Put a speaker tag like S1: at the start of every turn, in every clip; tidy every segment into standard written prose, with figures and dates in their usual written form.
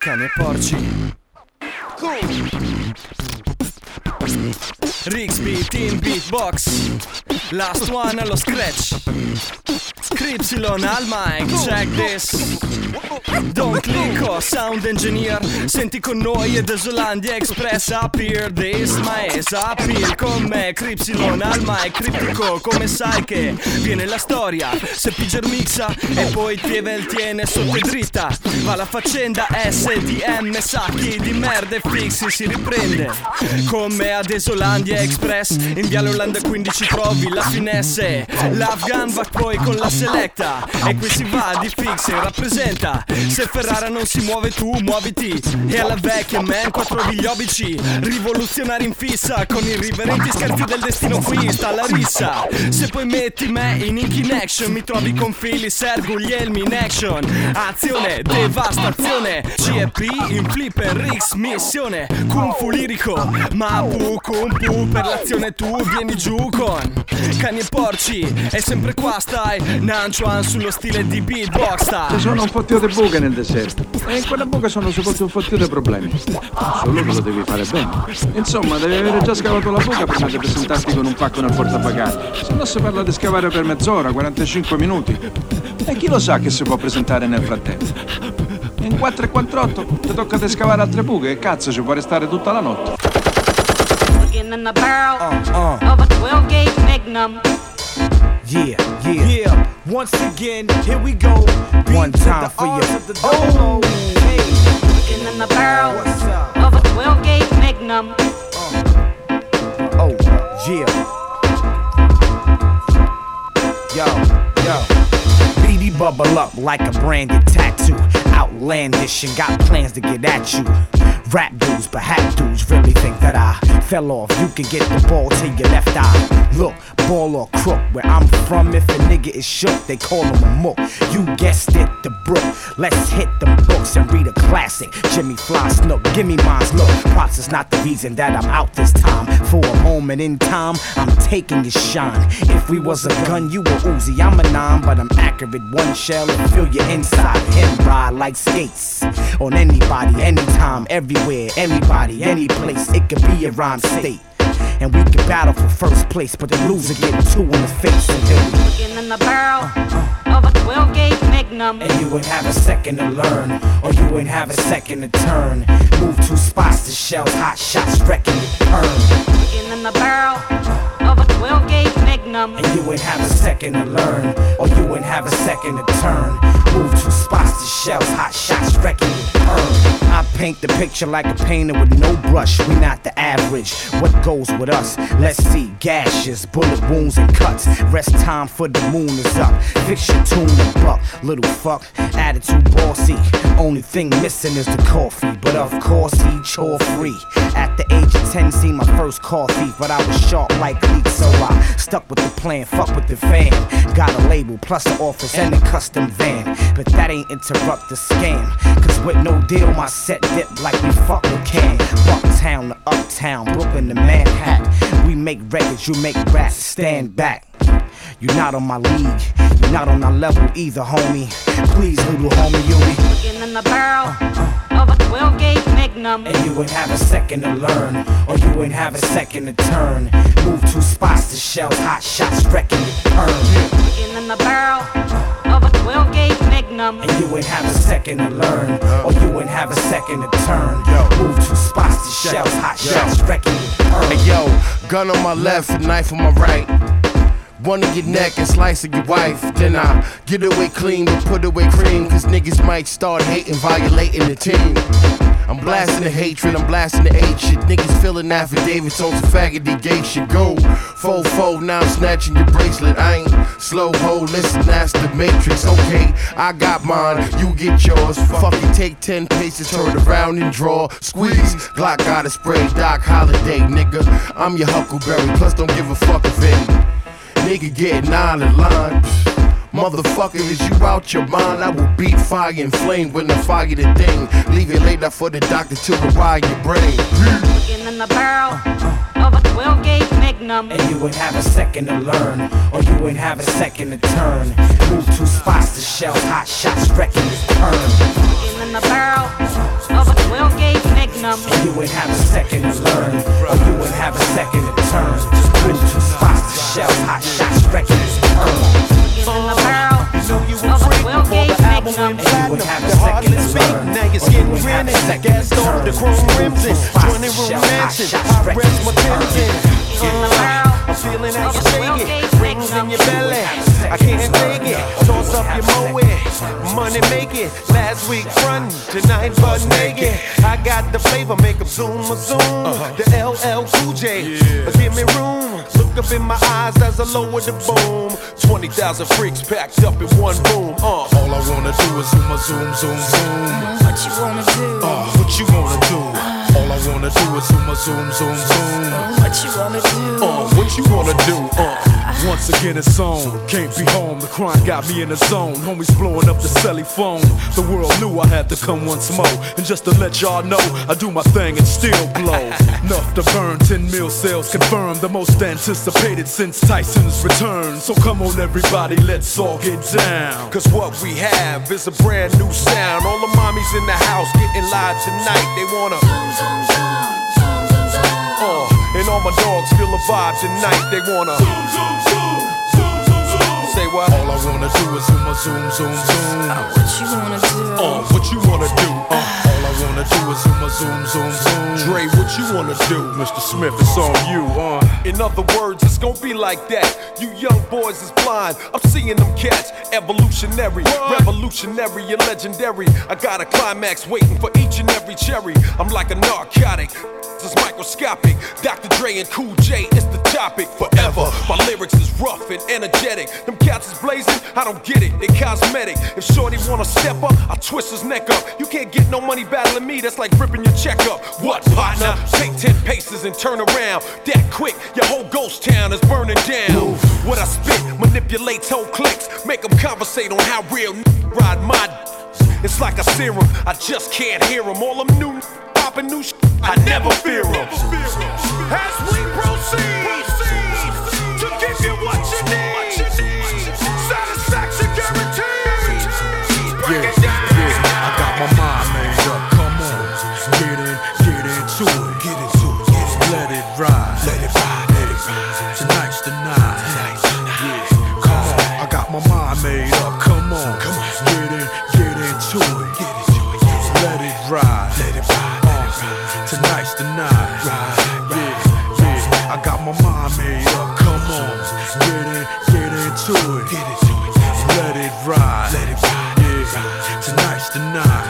S1: Cani e porci. Rigsby, Team Beatbox. Last one allo scratch. Scripsilon al mic, check this. Don Clicco, sound engineer. Senti con noi ed Esolandia Express. Appear this, maesa, appear con me. Cripsilon al mic, criptico, come sai che viene la storia. Se Piger mixa e poi Tievel tiene sotto dritta. Va la faccenda SDM, sacchi di merda e fixi si riprende. Con me ad Esolandia Express. In Viale Olanda 15 trovi la finesse. L'Afghan va poi con la selecta. E qui si va di fix e rappresenta. Se Ferrara non si muove tu muoviti. E alla vecchia man 4 gli obici. Rivoluzionari in fissa. Con i riverenti scherzi del destino qui sta la rissa. Se poi metti me in action mi trovi con fili, Sergu, gli elmi in action. Azione, devastazione. CEP in flipper, Rix, missione. Kung fu lirico, Mapu, Kung Fu. Per l'azione tu vieni giù con cani e porci. E sempre qua stai Nanchuan sullo stile di beatbox star.
S2: Ci sono un fottio di buche nel deserto. E in quella buca sono sepolti un fottio di problemi. Solo che lo devi fare bene. Insomma, devi avere già scavato la buca prima di presentarti con un pacco nel portabagagli. Se no si parla di scavare per mezz'ora, 45 minuti. E chi lo sa che si può presentare nel frattempo? In 4:48 ti tocca di scavare altre buche e cazzo ci può restare tutta la notte.
S3: In the barrel of a 12-gauge Magnum.
S1: Yeah. Once again, here we go. One time for you. Oh, hey.
S3: In the barrel of a 12-gauge Magnum.
S1: Oh, yeah. Yo. BD bubble up like a branded tattoo. Outlandish and got plans to get at you. Rap dudes, but hat dudes really think that I fell off. You can get the ball to your left eye. Look, ball or crook. Where I'm from, if a nigga is shook, they call him a mook. You guessed it, the brook. Let's hit them books and read a classic. Jimmy Fly Snook, give me mine's look. Props is not the reason that I'm out this time. For a moment in time, I'm taking your shine. If we was a gun, you were Uzi. I'm a 9, but I'm accurate. One shell and fill your inside. Him ride like skates. On anybody, anytime, everywhere, anybody, any place. It could be a rhyme state. And we could battle for first place, but the loser get 2 in the face until we
S3: Looking in the barrel of a 12-gauge Magnum.
S1: And you ain't have a second to learn, or you ain't have a second to turn. Move 2 spots to shells, hot shots, wrecking your turn.
S3: Looking in the barrel of a 12-gauge Magnum.
S1: And you ain't have a second to learn, or you ain't have a second to turn. Move 2 spots to shells, hot shots, wrecking your turn. I paint the picture like a painter with no brush. We not the average. What goes with us? Let's see. Gashes, bullet wounds and cuts. Rest time for the moon is up. Fix your tune and buck. Little fuck, attitude bossy. Only thing missing is the coffee. But of course he chore free. At the age of 10, seen my first car thief. But I was sharp like leak, so I stuck with the plan. Fuck with the van. Got a label plus an office and a custom van. But that ain't interrupt the scam. Cause with no deal my set dip like we fuck with can. Bucktown to uptown, Brooklyn to Manhattan. We make records, you make raps, stand back. You're not on my league, you're not on our level either, homie. Please, little homie, you be
S3: Looking in the barrel of a 12-gauge Magnum.
S1: and you ain't have a second to learn, or you ain't have a second to turn. Move 2 spots to shells, hot shots, wrecking your turn.
S3: Looking in the barrel of a 12-gauge Magnum.
S1: And you ain't have a second to learn, or you ain't have a second to turn. Move 2 spots to shells, hot shots, wrecking your turn.
S4: Hey yo, gun on my left and knife on my right. One in your neck and slice of your wife. Then I get away clean but put away cream. Cause niggas might start hating, violating the team. I'm blasting the hatred, I'm blasting the hate shit. Niggas filling affidavits on some faggoty gay shit. Go, 4-4, now I'm snatching your bracelet. I ain't slow ho, listen, that's the matrix. Okay, I got mine, you get yours. Fucking take 10 paces, turn around and draw. Squeeze, Glock got a spray, Doc Holiday, nigga. I'm your Huckleberry, plus don't give a fuck if any nigga get 9 in line. Motherfucker, is you out your mind? I will beat fire and flame when I fire the thing. Leave it later for the doctor to rewire your brain.
S3: Looking in the barrel of a 12-gauge Magnum.
S1: And you ain't have a second to learn, or you ain't have a second to turn. Move 2 spots to shells, hot shots, wrecking your turn.
S3: Looking in the barrel of number.
S5: You ain't have a second to learn, or you ain't have a second to turn. Just move to spots to shells, hot shots, records,
S3: In the barrel of a 12-gauge magnum.
S5: the heartless beat, now you're getting grinning. Gas off the chrome rims and 20-room mansion. I rest my tension. I'm feeling how you shake it, rings in your belly. I can't take it, toss up your moe, money make it. Last week front, tonight butt naked. I got the flavor, make 'em zoom a zoom. The LL Cool J, give me room. Look up in my eyes as I lower the boom. 20,000 freaks packed up in one room.
S4: All I wanna do is zoom a zoom, zoom, zoom.
S6: What you wanna do?
S4: What you wanna do? All I wanna do is zoom a zoom, zoom, zoom.
S6: What you wanna do?
S4: What you wanna do? Once again it's on, can't be home. The crime got me in the zone. Homies blowing up the celly phone. The world knew I had to come once more. And just to let y'all know, I do my thing and still blow. Enough to burn, 10 mil sales confirmed. The most anticipated since Tyson's return. So come on everybody, let's all get down.
S5: Cause what we have is a brand new sound. All the mommies in the house getting live tonight. They wanna and all my dogs feel a vibe tonight. They wanna say what?
S4: All I wanna do is zoom a zoom, zoom, zoom.
S6: What you wanna do?
S4: What you wanna do? All I wanna do is zoom a zoom, zoom, zoom.
S5: Dre, what you wanna do?
S4: Mr. Smith, it's on you.
S5: In other words, it's gonna be like that. You young boys is blind. I'm seeing them cats. Evolutionary, revolutionary, and legendary. I got a climax waiting for each and every cherry. I'm like a narcotic. It's microscopic. Dr. Dre and Cool J is the topic forever. My lyrics is rough and energetic. Them cats is blazing, I don't get it, they cosmetic. If Shorty wanna step up, I twist his neck up. You can't get no money battling me, that's like ripping your check up. What, partner? Take 10 paces and turn around. That quick, your whole ghost town is burning down. What I spit manipulates whole clicks. Make them conversate on how real ride my. It's like a serum, I just can't hear them. All them new popping new shit, I never fear them. As we proceed to give you what you need, satisfaction guaranteed. Break it down.
S4: I got my mind made up. Come on, get into it, get into it. Let it ride, let it ride, let it ride. Tonight's the night. Yeah, come on, I got my mind made up. Come on, get into it, get into it. Let it ride, let it ride. Tonight's the night. Yeah, I got my mind made up. Come on, get into it. Let it ride. Yeah, tonight's the night.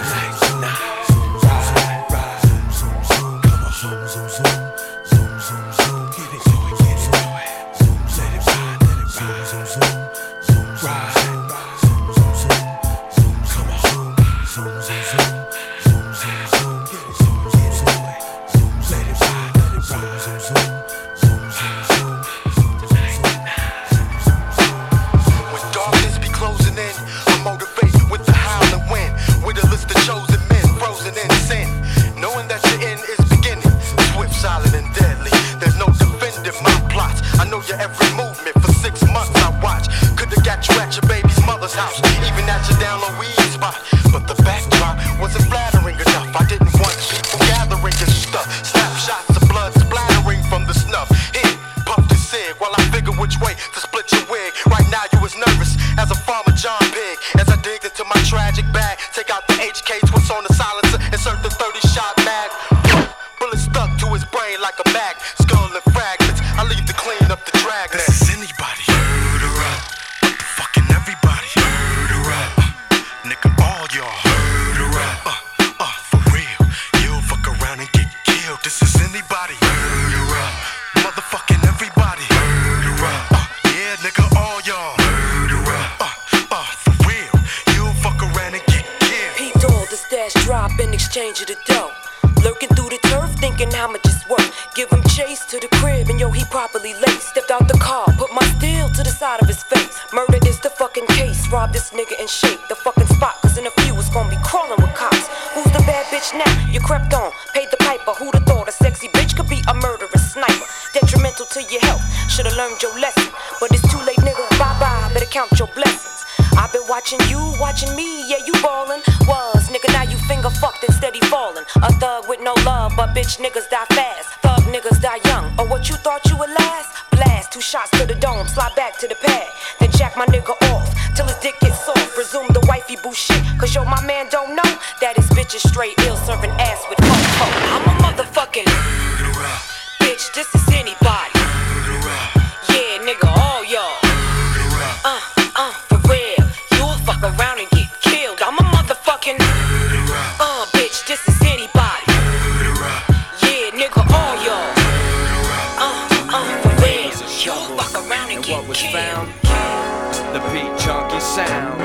S6: Watching me, yeah, you ballin'. Was, nigga, now you finger fucked and steady fallin'. A thug with no love
S7: Bitch niggas die fast, thug niggas die young. Or what you thought you would last? Blast, 2 shots to the dome, slide back to the pad. Then jack my nigga off, till his dick gets soft. Presume the wifey boo shit, cause yo, my man don't know that his bitch is straight ill, serving ass with funk. I'm a motherfucking bitch, this is anybody. Yeah, nigga, all y'all. For real, you'll fuck around and get killed. I'm a motherfucking bitch, this is anybody. Yeah, nigga, all y'all. For real, you'll fuck around and get killed.
S1: The beat junkie sound.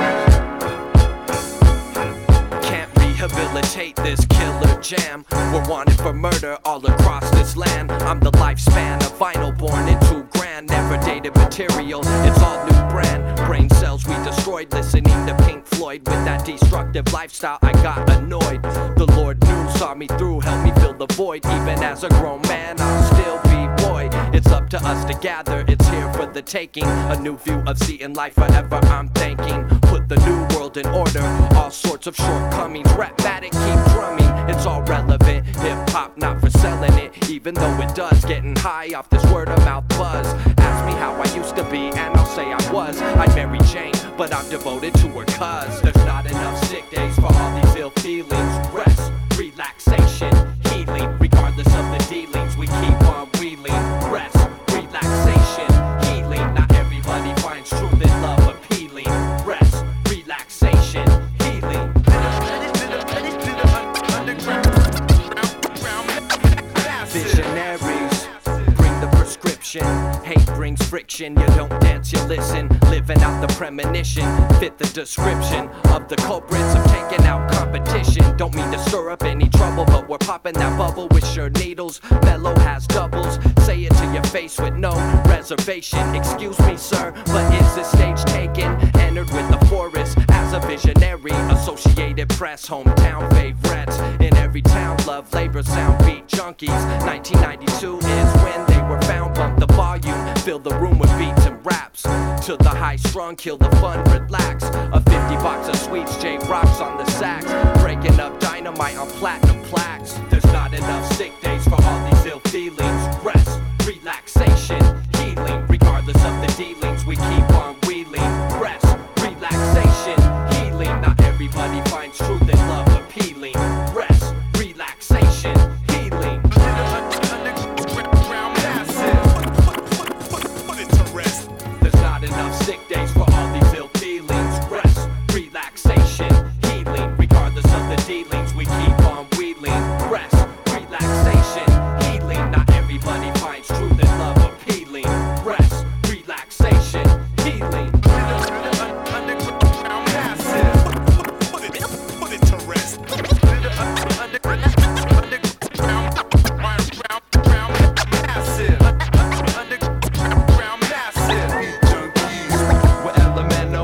S1: Can't rehabilitate this killer jam. We're wanted for murder all across this land. I'm the lifespan of vinyl born into grand. Never dated material, it's all new brand. Brain cells we destroyed listening to Pink Floyd. With that destructive lifestyle I got annoyed. The Lord knew, saw me through, helped me fill the void. Even as a grown man I'll still be boy. It's up to us to gather, it's here for the taking. A new view of seeing life forever I'm thanking. Put the new world in order, all sorts of shortcomings. Rap-matic, keep drumming, it's all relevant. Hip-hop not for selling it, even though it does. Getting high off this word-of-mouth buzz. Ask me how I used to be and I'll say I was. I'd Mary Jane, but I'm devoted to her cuz. There's not enough sick days for all these ill feelings. Rest, relaxation, healing. Regardless of the dealings, we keep on wheeling. Rest, relaxation, healing. Not everybody finds truth in love appealing. Rest, relaxation, healing. Visionaries bring the prescription. Hate brings friction. You don't dance, you listen. Living out the premonition. Fit the description of the culprits of taking out competition. Don't mean to stir up any trouble, but we're popping that bubble with sure needles. Mellow has doubles. Say it to your face with no reservation. Excuse me, sir, but is this stage taken? Entered with the forest as a visionary. Associated Press, hometown favorites. In every town, love, labor, sound, beat junkies. 1992 is when they were found. Bump the volume, fill the room with beats and raps. To the high strung, kill the fun, relax. A 50 box of sweets, J rocks on the sax. Breaking up dynamite on platinum plaques. There's not enough sick days for all these ill feelings. Rest, relaxation, healing. Regardless of the dealings, we keep on wheeling. Rest, relaxation, healing. Not everybody finds truth in love appealing. Rest, relaxation, healing. There's not enough sick days for all these ill feelings. Rest, relaxation, healing. Regardless of the dealings, we keep on wheeling. Rest, relaxation, healing. Not everybody finds truth in love appealing. Rest, relaxation, healing.
S4: Put it to rest.
S1: We're elemental.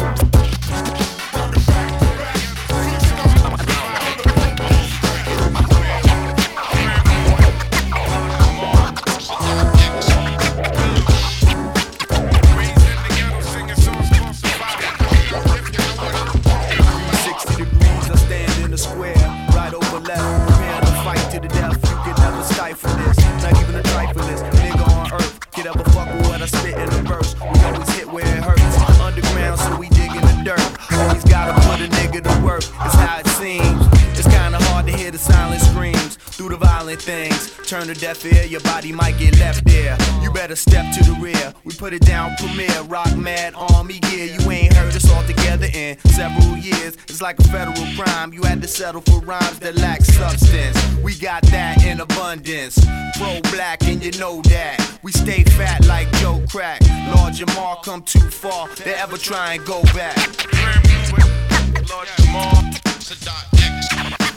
S8: Turn a deaf ear, your body might get left there. You better step to the rear. We put it down premier, rock mad army gear. You ain't heard us all together in several years. It's like a federal crime. You had to settle for rhymes that lack substance. We got that in abundance. Pro-black and you know that. We stay fat like Joe Crack. Lord Jamar come too far. They ever try and go back.
S4: Lord Jamar, Sadat X.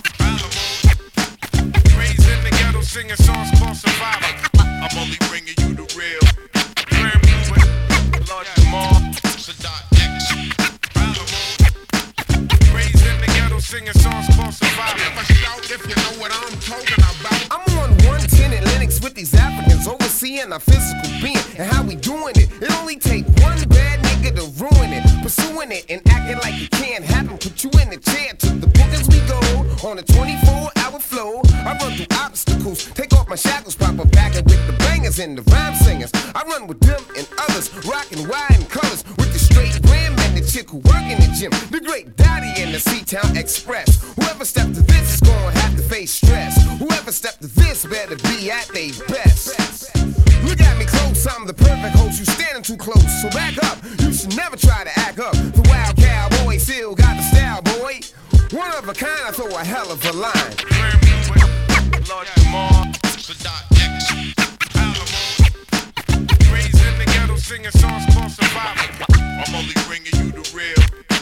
S4: Raised in the ghetto singing songs called Survivor. I'm only bringing you the real. Lord Jamar, Sadat X. Raised in the ghetto singing songs called Survivor. Never shout if you know what I'm talking about.
S9: I'm on 110 at Lennox with these Africans, overseeing our physical being and how we doing it. It only take one bad nigga to ruin it, pursuing it and acting like it can't happen. Put you in the chair to the bookings we go on a 24-hour flow. I run through obstacles, take my shackles proper, packing with the bangers and the rhyme singers. I run with them and others, rocking wide in colors with the straight rim and the chick who work in the gym. The great Dottie and the C-Town Express. Whoever stepped to this is gonna have to face stress. Whoever stepped to this better be at their best. Look at me close, I'm the perfect host. You standing too close, so back up. You should never try to act up. The wild cowboy still got the style, boy. One of a kind, I throw a hell of a line.
S4: Lord Jamal, Sadat X, Alamo. Raised in the ghetto singing songs called Survival. I'm only bringing you the real.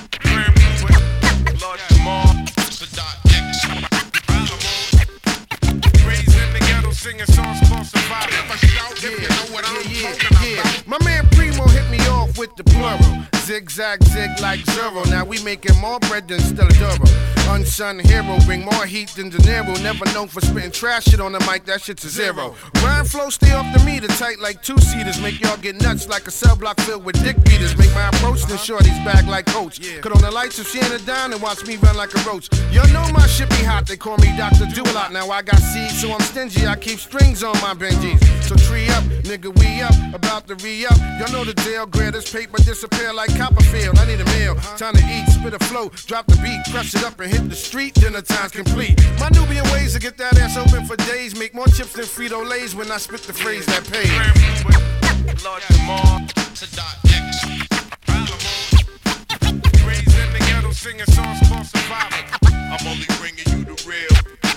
S4: Lord Jamal, Sadat X, Alamo. Raised in the ghetto singing songs called Survival. If you know what I'm talking about. My man Primo hit me off with the plural. Zigzag, zig like zero. Now we making more bread than Stella Duro. Unsung hero, bring more heat than De Niro. Never known for spitting trash shit on the mic, that shit's a zero. Rhyme flow stay off the meter, tight like two-seaters. Make y'all get nuts like a cell block filled with dick beaters. Make my approach, then shorty's back like coach. Cut on the lights if she ain't a dime and watch me run like a roach. Y'all know my shit be hot, they call me Dr. Do-A-Lot. Now I got seeds, so I'm stingy, I keep strings on my Benjis. So tree up, nigga, we up, about to re-up. Y'all know the deal, grab this paper, disappear like Copperfield. I need a meal, time to eat, spit a flow, drop the beat, crush it up and hit the street, dinner time's complete. My Nubian ways to get that ass open for days, make more chips than Frito-Lays when I spit the phrase that pays. Lord Jamal, Sadat X, Alamo. Raised in the ghetto singing songs called Survival. I'm only bringing you the real.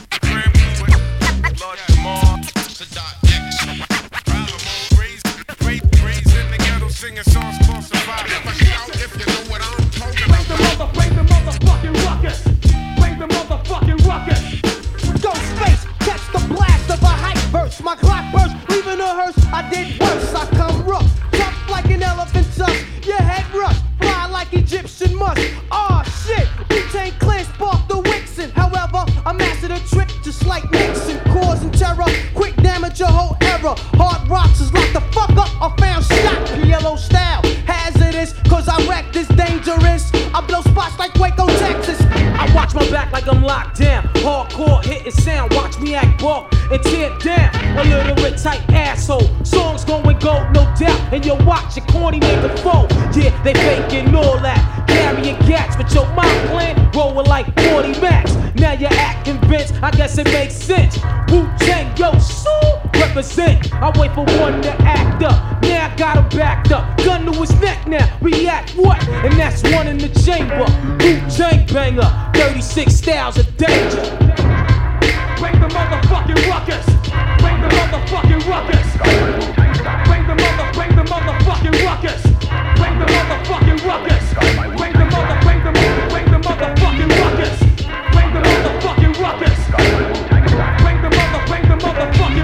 S4: Lord Jamal, Sadat X, Alamo. Raised in the ghetto singing songs called Survival. If you know what I'm talking about.
S10: Bring the motherfucking ruckus. Bring the motherfucking ruckus.
S11: Go space, catch the blast of a hype verse. My clock burst, leaving a hearse. I did worse. I come rough, tough like an elephant tusk. Your head rush, fly like Egyptian musk. Aw shit, Wu-Tang Clan sparked the Wixen. However, I mastered a trick just like Nixon, causing terror. Quick damage your whole era. Hard rocks is locked the fuck up. I found shot, yellow style. Hazardous, cause I wreck this dangerous. I blow spots like Waco, Texas.
S10: I watch my back like I'm locked down. Hardcore hitting sound, watch me act bulk and tear down. A little bit tight asshole. Songs going gold, no doubt. And you watch your corny nigga foe. Yeah, they faking all that. Carrying gats, but your mind plan rolling like 40 max. Now you're acting Vince, I guess it makes sense. Wu-Tang, yo, so represent. I wait for one to act up. Now I got him backed up. Gun to his neck now, react what? And that's one in the chamber. Wu-Tang banger, 36 styles of danger. Bring the motherfucking ruckus. Bring the motherfucking ruckus. Bring the motherfucking ruckus. Bring the motherfucking ruckus. Bring the motherfucking ruckus. Bring the motherfucking ruckus. Bring the motherfucking ruckus. Bring the motherfucking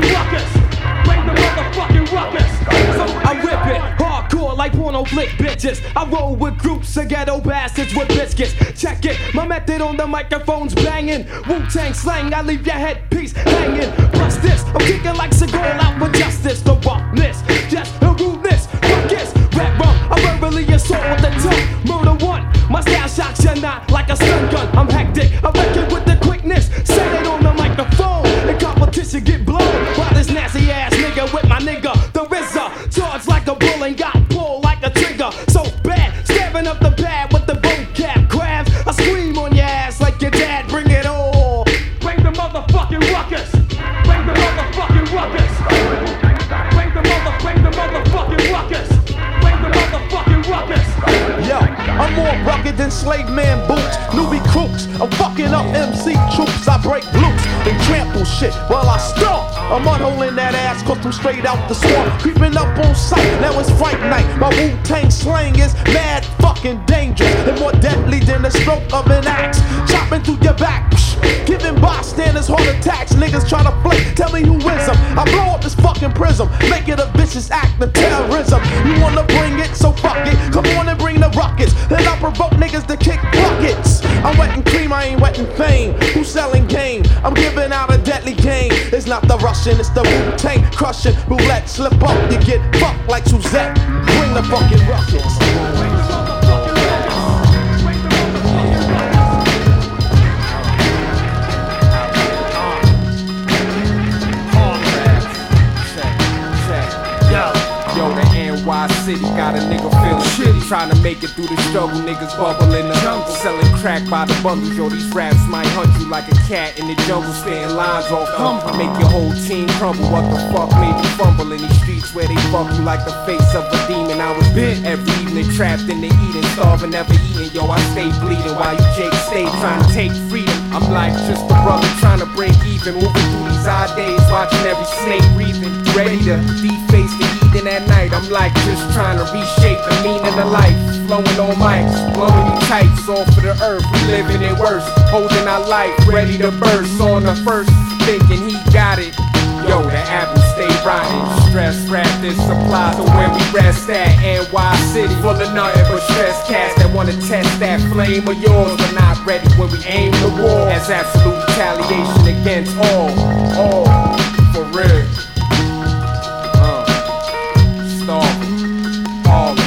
S10: ruckus. I whip it hardcore like porno flick bitches. I roll with groups of ghetto bastards with biscuits. Check it, my method on the microphone's banging. Wu-Tang slang, I leave your headpiece hanging. Plus this, I'm kicking like Seagal out for justice. The roughness, just the rudeness. Ruckus, rap rum, I verbally assault with the tongue. Murder one, my style shocks you not like a stun gun. I'm hectic, I reckon with the quickness. Set it on the microphone, the competition get blown. While this nasty ass nigga with my nigga, the RZA, charged like a bull and got pulled like a trigger. So bad, stabbing up the pad with the vocab grabs. I scream on your ass like your dad, bring it all. Bring the motherfucking ruckus. Bring the motherfucking ruckus. Bring the motherfucking ruckus. Bring the motherfucking ruckus.
S11: Yo, I'm more rugged than slave man boots. Newbie crooks, I'm fucking up MC troops. I break loose and trample shit while I stomp. I'm unholing that ass cause I'm straight out the swamp. Creeping up on sight, now it's fight night. My Wu-Tang slang is mad fucking dangerous and more deadly than the stroke of an axe. Chopping through your back, giving bystanders heart attacks. Niggas try to flick, tell me who is them. I blow up this fucking prism, make it a vicious act of terrorism. You wanna bring it, so fuck it. Come on and bring the ruckus. Then I provoke niggas to kick buckets. I'm wetting cream, I ain't wetting fame. Who's selling game? I'm giving out a deadly game. It's not the Russian, it's the Wu-Tang crushing. Roulette, slip up, you get fucked like Suzette. Bring the fucking ruckus.
S12: Trying to make it through the struggle, niggas bubble in the jungle. Selling crack by the bundles, yo, these raps might hunt you like a cat in the jungle. Spitting lines off humble, make your whole team crumble. What the fuck made you fumble in these streets where they fuck you like the face of a demon? I was bit every evening, trapped in the eating, starving, never eating. Yo, I stay bleeding while you Jake stay trying to take freedom. I'm like just a brother trying to break even, moving through these odd days, watching every snake breathing, ready to deface the heathen at night. I'm like just trying to reshape the meaning of life, flowing on mics, blowing you tights all for the earth. We living it worse, holding our life, ready to burst on the first, thinking he got it. Yo, the apple stay rotten. Stress rap, this applies to where we rest at. NY City, full of nothing but stress cats that wanna test that flame of yours, but not ready when we aim the war. As absolute retaliation against all, for real. Starving, all.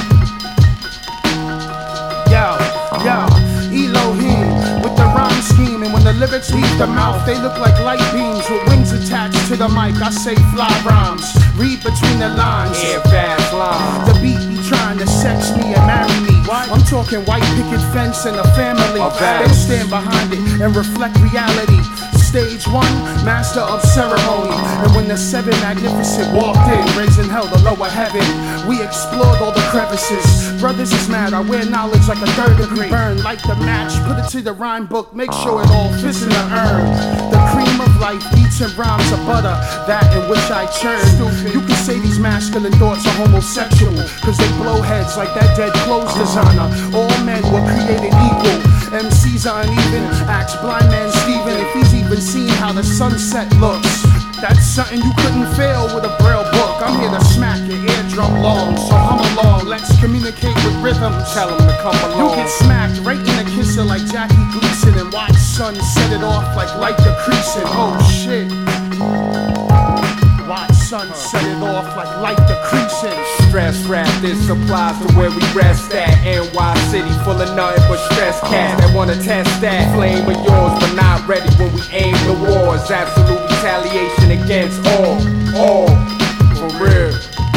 S13: Yo, Elohim with the rhyme scheme, and when the lyrics leave the mouth, they look like light beams with wings attached to the mic. I say fly rhymes, read between the lines.
S12: Yeah, fast lines.
S13: The beat be trying to sex me and marry me. I'm talking white picket fence and a family. They stand behind it and reflect reality. Stage one, master of ceremony. And when the seven magnificent walked in, raising hell the lower heaven, we explored all the crevices. Brothers is mad, I wear knowledge like a third degree. Burn, light the match, put it to the rhyme book, make sure it all fits in the urn. The cream of life, beats and rhymes of butter, that in which I churn. You can say these masculine thoughts are homosexual, cause they blow heads like that dead clothes designer. All men were created equal. MCs are uneven, ask blind man Steven if he's even seen how the sunset looks. That's something you couldn't fail with a braille book. I'm here to smack your eardrum long, so hum along, let's communicate with rhythm. Tell him to come along. You get smacked right in the kisser like Jackie Gleason, and watch sun set it off like light decreasing. Oh shit. Watch sun set it off like light decreasing.
S12: Stress rap, this applies to where we rest at. NY City, full of nothing but stress cats that wanna test that flame of yours, but not ready when we aim the wars. Absolute retaliation against all, for real.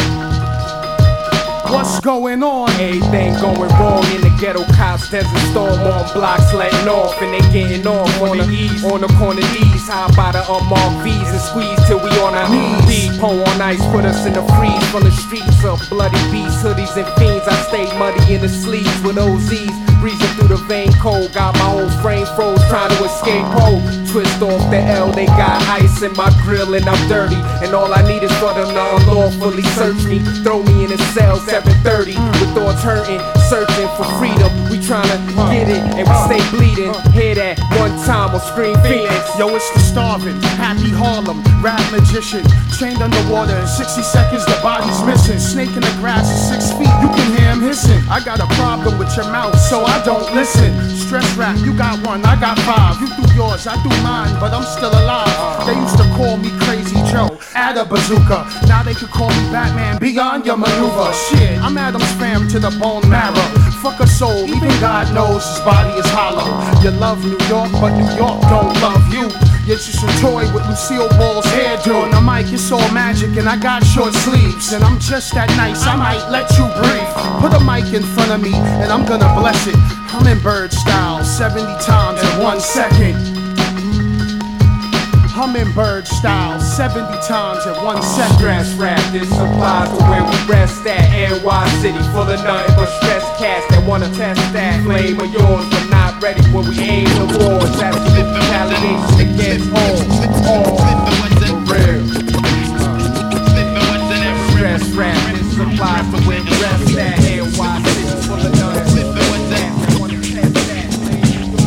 S13: What's going on?
S12: Everything going wrong in the ghetto. Cops desert storm on blocks letting off, and they getting off on the ease, on the corner D's. High by the unmarked V's and squeeze till we on our knees. Deep on ice, put us in the freeze from the streets of bloody beasts, hoodies and fiends. I stay muddy in the sleeves with OZs, breezing through the vein cold. Got my whole frame froze, trying to escape hole. Twist off the L, they got ice in my grill and I'm dirty, and all I need is for them to unlawfully search me, throw me in a cell 7:30 with thoughts hurting, searching for freedom. We tryna get it and we stay bleeding. Hear that one time or scream Phoenix.
S13: Yo, it's the starving, happy Harlem, rap magician, chained underwater in 60 seconds the body's missing. Snake in the grass is 6 feet, you can hear him hissing. I got a problem with your mouth, so I don't listen. Stress rap, you got one, I got five. You do yours, I do mine, but I'm still alive. They used to call me Crazy Joe, add a bazooka. Now they could call me Batman, beyond your maneuver. Shit, I'm Adam's fam to the bone marrow. Fuck a soul, even God knows his body is hollow. You love New York, but New York don't love you. You're just a toy with Lucille Ball's hairdo. On the mic, it's all magic, and I got short sleeves. And I'm just that nice, I might let you breathe. Put a mic in front of me, and I'm gonna bless it. Hummingbird style, 70 times in 1 second. Hummingbird style, 70 times in 1 second.
S12: Stress rap, this applies to where we rest at. NY City, full of nothing but stress cats that wanna test that flame of yours, but not ready when we aim the wars. That's the retaliation against all, for real. Stress rap, this applies to where we rest at. NY City, full of nothing but stress cats that wanna test that flame of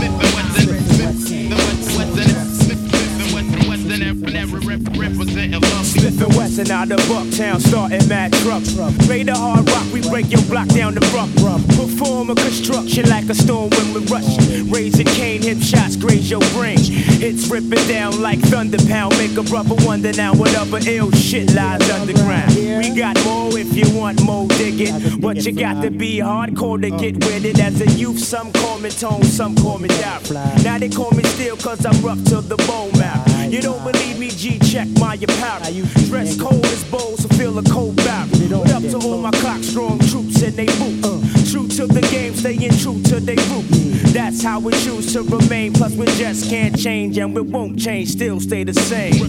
S14: Smith and Wesson out of Bucktown, starting mad truck. Raid the hard rock, we break your block down the rough. Perform a construction like a storm when we rush. Raising cane, hip shots, graze your brain. Hits ripping down like thunder pound. Make a brother wonder now what other ill shit lies underground. We got more if you want more digging, but you got to be hardcore to get with it. As a youth, some call me Tone, some call me Doubt. Now they call me Steel cause I'm rough to the bone mouth. You don't believe me, G, check my apparel. Dress cold as bowls, so feel a cold barrel. What up to all my cock strong troops and they boot. True staying true to their roots. That's how we choose to remain. Plus we just can't change and we won't change, still stay the same.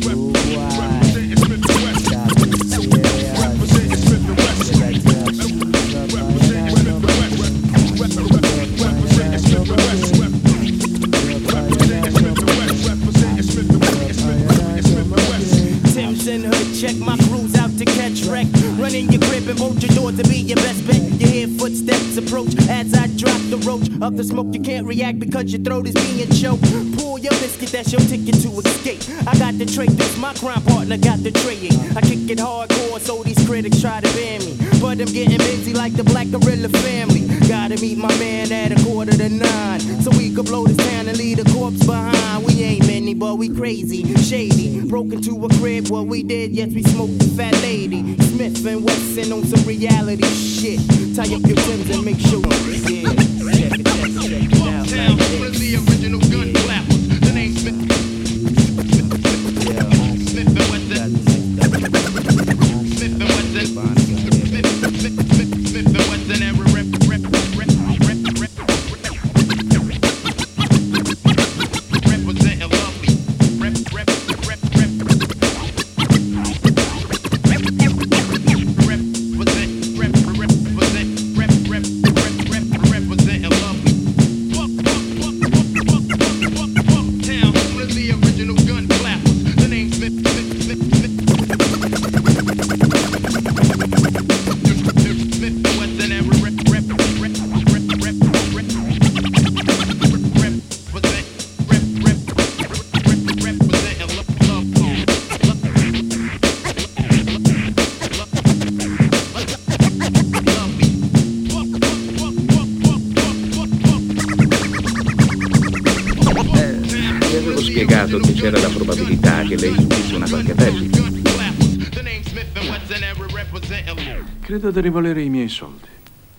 S14: Check my crews out to catch wreck. Run in your crib and bolt your door to be your best bet. You hear footsteps approach as I drop the roach of the smoke. You can't react because your throat is being choked. Pull your biscuit, that's your ticket to escape. I got the trait, this my crime partner got the tray. I kick it hardcore so these critics try to ban me, but I'm getting busy like the Black Gorilla family. Gotta meet my man at 8:45 so we can blow this town and leave the corpse behind. We ain't many, but we crazy, shady. Broke into a crib, what we did, yes, we smoked the fat lady. Smith and Wesson on some reality shit. Tie up your Timbs and make sure you get it. Check it out. Town, one of the original gun clappers. The name's Smith. Smith and Wesson. Smith and Wesson. Smith and Wesson and representing lovely.
S2: Che c'era la probabilità che lei subisse una qualche perdita. Credo di rivolere i miei soldi.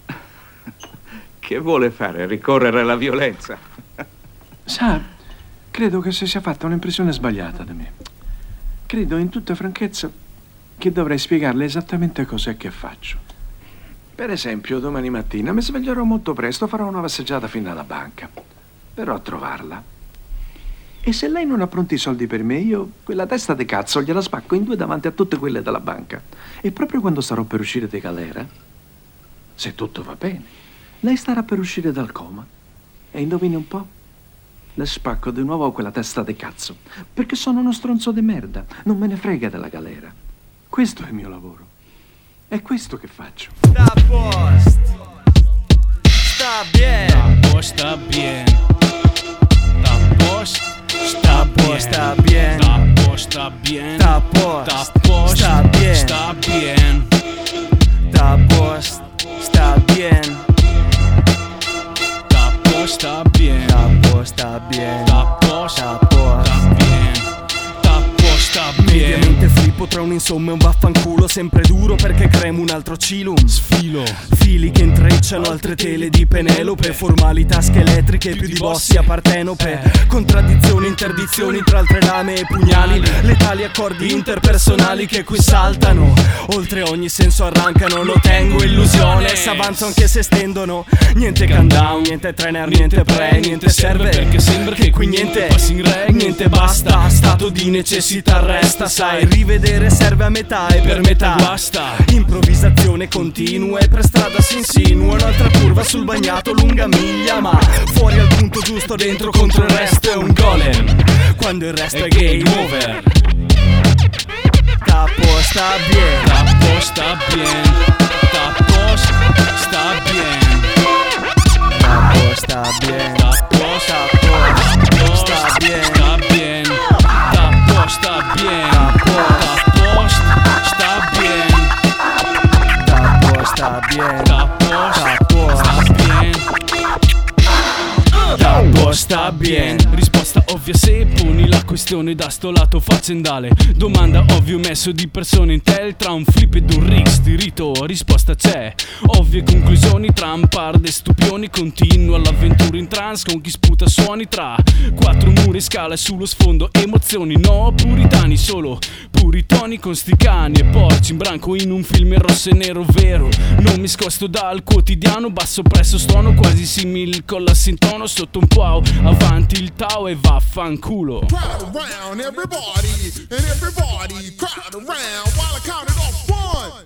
S2: Che vuole fare? Ricorrere alla violenza? Sa, credo che si sia fatta un'impressione sbagliata di me. Credo in tutta franchezza che dovrei spiegarle esattamente cos'è che faccio. Per esempio, domani mattina mi sveglierò molto presto, farò una passeggiata fino alla banca. Verrò a trovarla. E se lei non ha pronti i soldi per me, io quella testa di cazzo gliela spacco in due davanti a tutte quelle della banca. E proprio quando starò per uscire di galera, se tutto va bene, lei starà per uscire dal coma. E indovini un po'? Le spacco di nuovo quella testa di cazzo. Perché sono uno stronzo di merda. Non me ne frega della galera. Questo è il mio lavoro. È questo che faccio.
S1: Sta a posto. Sta bien.
S15: Sta bien. Sta a posto.
S1: Sta bien, sta bien,
S15: sta bien,
S1: sta post, sta bien,
S15: sta bien,
S1: sta post, sta bien,
S15: sta post, sta bien,
S1: sta post, sta bien,
S15: sta post,
S1: sta post,
S15: sta bien, sta post, sta bien.
S1: Mediamente flippo tra un insomma e un vaffanculo, sempre duro perché cremo un altro cilum.
S15: Sfilo
S1: fili che intrecciano altre tele di Penelope, formalità scheletriche più di bossi a partenope, contraddizioni, interdizioni tra altre lame e pugnali, letali accordi interpersonali che qui saltano, oltre ogni senso arrancano. Lo tengo illusione, s'avanzo anche se stendono. Niente countdown, niente trainer, niente pre, niente serve,
S15: perché sembra che
S1: qui niente niente basta. Stato di necessità resta, sai, rivedere serve a metà e per metà
S15: guasta.
S1: Improvvisazione continua e per strada si insinua un'altra curva sul bagnato lunga miglia, ma fuori al punto giusto, dentro contro il resto è un golem, quando il resto è game over. Tapo sta bien,
S15: tapo sta bien, tapo sta bien,
S1: tapo sta bien,
S15: tapo sta bien,
S1: sta bien,
S15: sta bien, tapo sta bien, tapo sta bien,
S1: tapo sta bien,
S15: tapo sta bien, tapo sta bien. bien. Risposta ovvia se poni la questione da sto lato faccendale. Domanda ovvio messo di persone in tel tra un flip ed un rix di rito. Risposta c'è, ovvie conclusioni tra un par de stupioni. Continuo all'avventura in trance con chi sputa suoni tra quattro muri, scala sullo sfondo emozioni. No puritani, solo puritoni con sti cani e porci in branco in un film in rosso e nero vero. Non mi scosto dal quotidiano, basso presso stono quasi simil con l'assintono sotto un po' avanti il tao e vaffanculo.
S16: Crowd around, everybody, and everybody crowd around while I count it off. 1,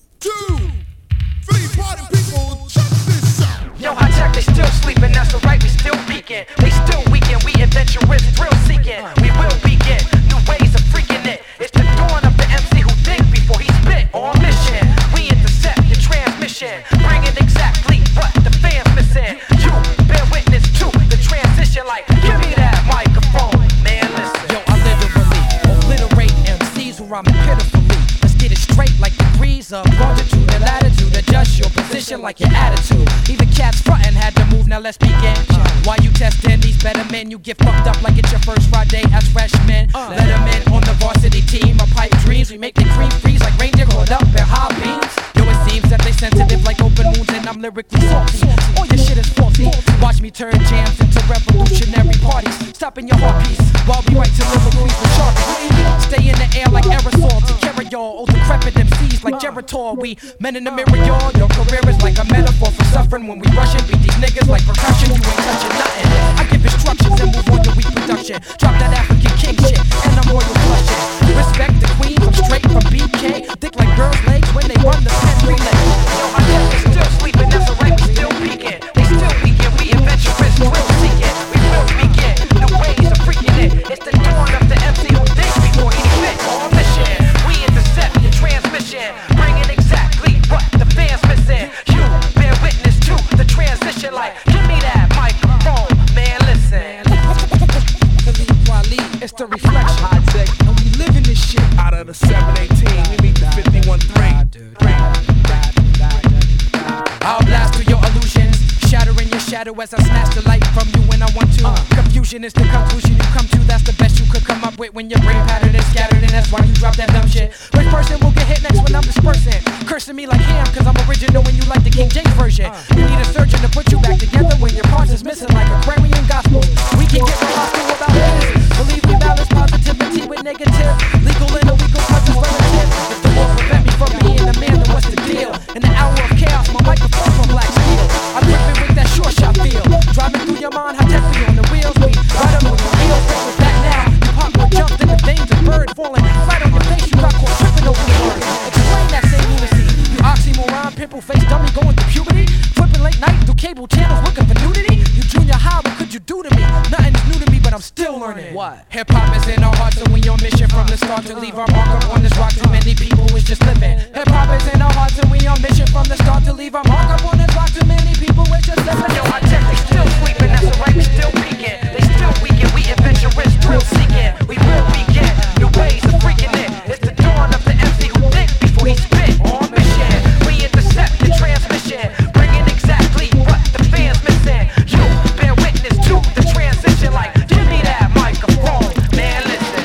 S16: 2, 3, party people, check this out.
S17: Yo, high tech, they still sleeping, that's alright, we still peeking. They still weaken, we adventurous, thrill seeking. We will begin, new ways of freaking it. It's the dawn of the MC who think before he spit. On mission, we intercept your transmission, bringing exactly what the fans missing. You bear witness to the transition like, give me that microphone, man, listen.
S18: Yo, I literally obliterate MCs who rhyme pitifully. Let's get it straight like degrees of longitude and latitude. Adjust your position like your attitude. Even cats frontin' had to move, now let's begin. While you testing these better men, you get fucked up like it's your first Friday as freshmen. Let them in on the varsity team, my pipe dreams. We make the cream freeze like reindeer caught up in high beams. Yo, it seems that they sensitive like open wounds and I'm lyrically salty. All your shit is faulty. Watch me turn jams into revolutionary parties. Stopping your heartbeats while we write soliloquies with Sharpies. Stay in the air like aerosol to carry y'all. Old decrepit MCs like Geritol. We men in the mirror, y'all. Your career is like a metaphor for suffering when we rush and beat these niggas like percussion. You ain't touching nothing. I give instructions and move on to weak production. Drop that African king shit and I'm royal flushing. Respect the queen, I'm straight from BK. Dick like girls' legs when they run the pen relay.
S17: Yo, I guess they still sleeping, that's alright, we still peeking. They still weaken, we adventurous, thrill seeking. We will begin, new ways of freaking it. It's the dawn of the MC who thinks before he spit. On mission, we intercept your transmission, bringing exactly what the fans missing. You bear witness to the transition like, give me that microphone, man, listen.
S18: It's the reflection. And we living this shit.
S8: Out of the 718, we meet the 51-3.
S18: I'll blast through your illusions, shattering your shadow as I snatch the light from you when I want to. Confusion is the conclusion you come to. That's the best you could come up with when your brain pattern is scattered, and that's why you drop that dumb shit. Which person will get hit next when I'm dispersing? Cursing me like ham, cause I'm original when you like the King James version. You need a surgeon to put you back together when your parts is missing like Aquarian gospel. We can get real hostile about this. Believe we balance positivity with negative. Legal and illegal cousins relative. If the law prevent me from being a man, then what's the deal? In the hour of chaos, my microphone's on black steel. I'm gripping with that short shot feel. Driving through your mind, how tech we on the wheels. We ride on your heels, take us back now. You pop or jumped in the veins, a bird falling flat on your face. You got caught tripping over the word. Explain that same lunacy. You oxymoron, pimple face dummy going through puberty. Flipping late night through cable channels looking for nudity. You junior high, what could you do to me? Nothing's new to me, but I'm still learning. What? Hip hop is in our hearts, so we on mission from the start to leave our mark up on this rock. Too many people is just living. Hip hop is in our hearts, and we on mission from the start to leave our mark up on this rock. Too many people is just living.
S17: Yo, I check, they still sleeping, that's alright, we still peeking. They still weaken, we adventurous, thrill seeking. We will begin, new ways of freaking it. It's the dawn of the MC who think before he spit. On mission, we intercept the transmission, bringing exactly what the fans missing. You bear witness to the transition like, give me that microphone, man, listen.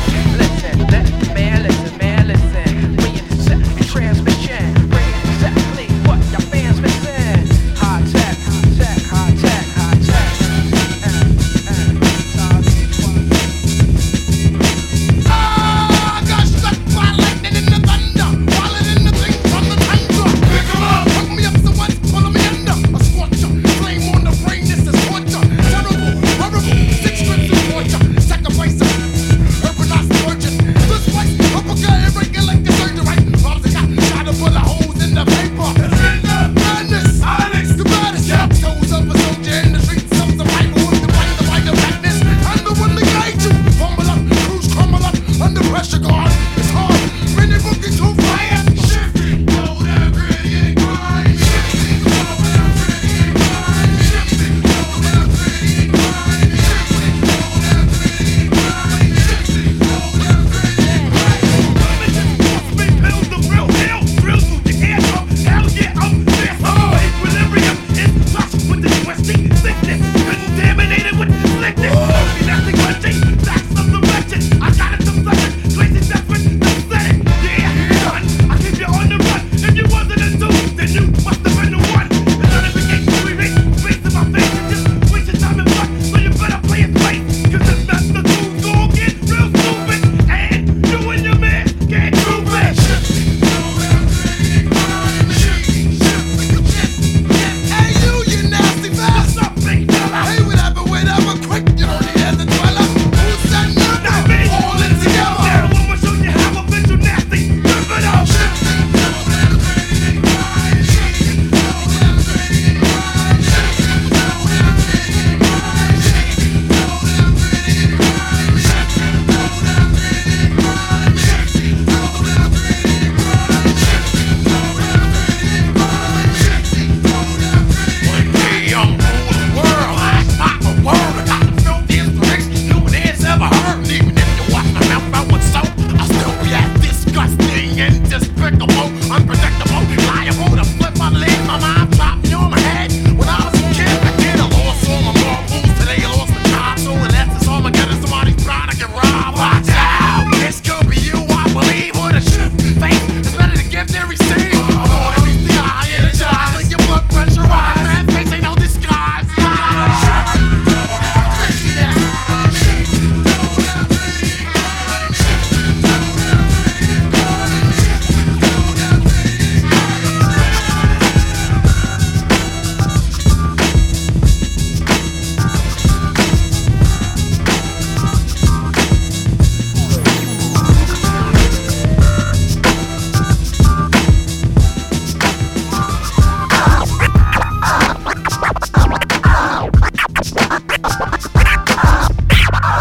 S17: Man, listen. We intercept the transmission, bringing exactly what the fans missing. High tech.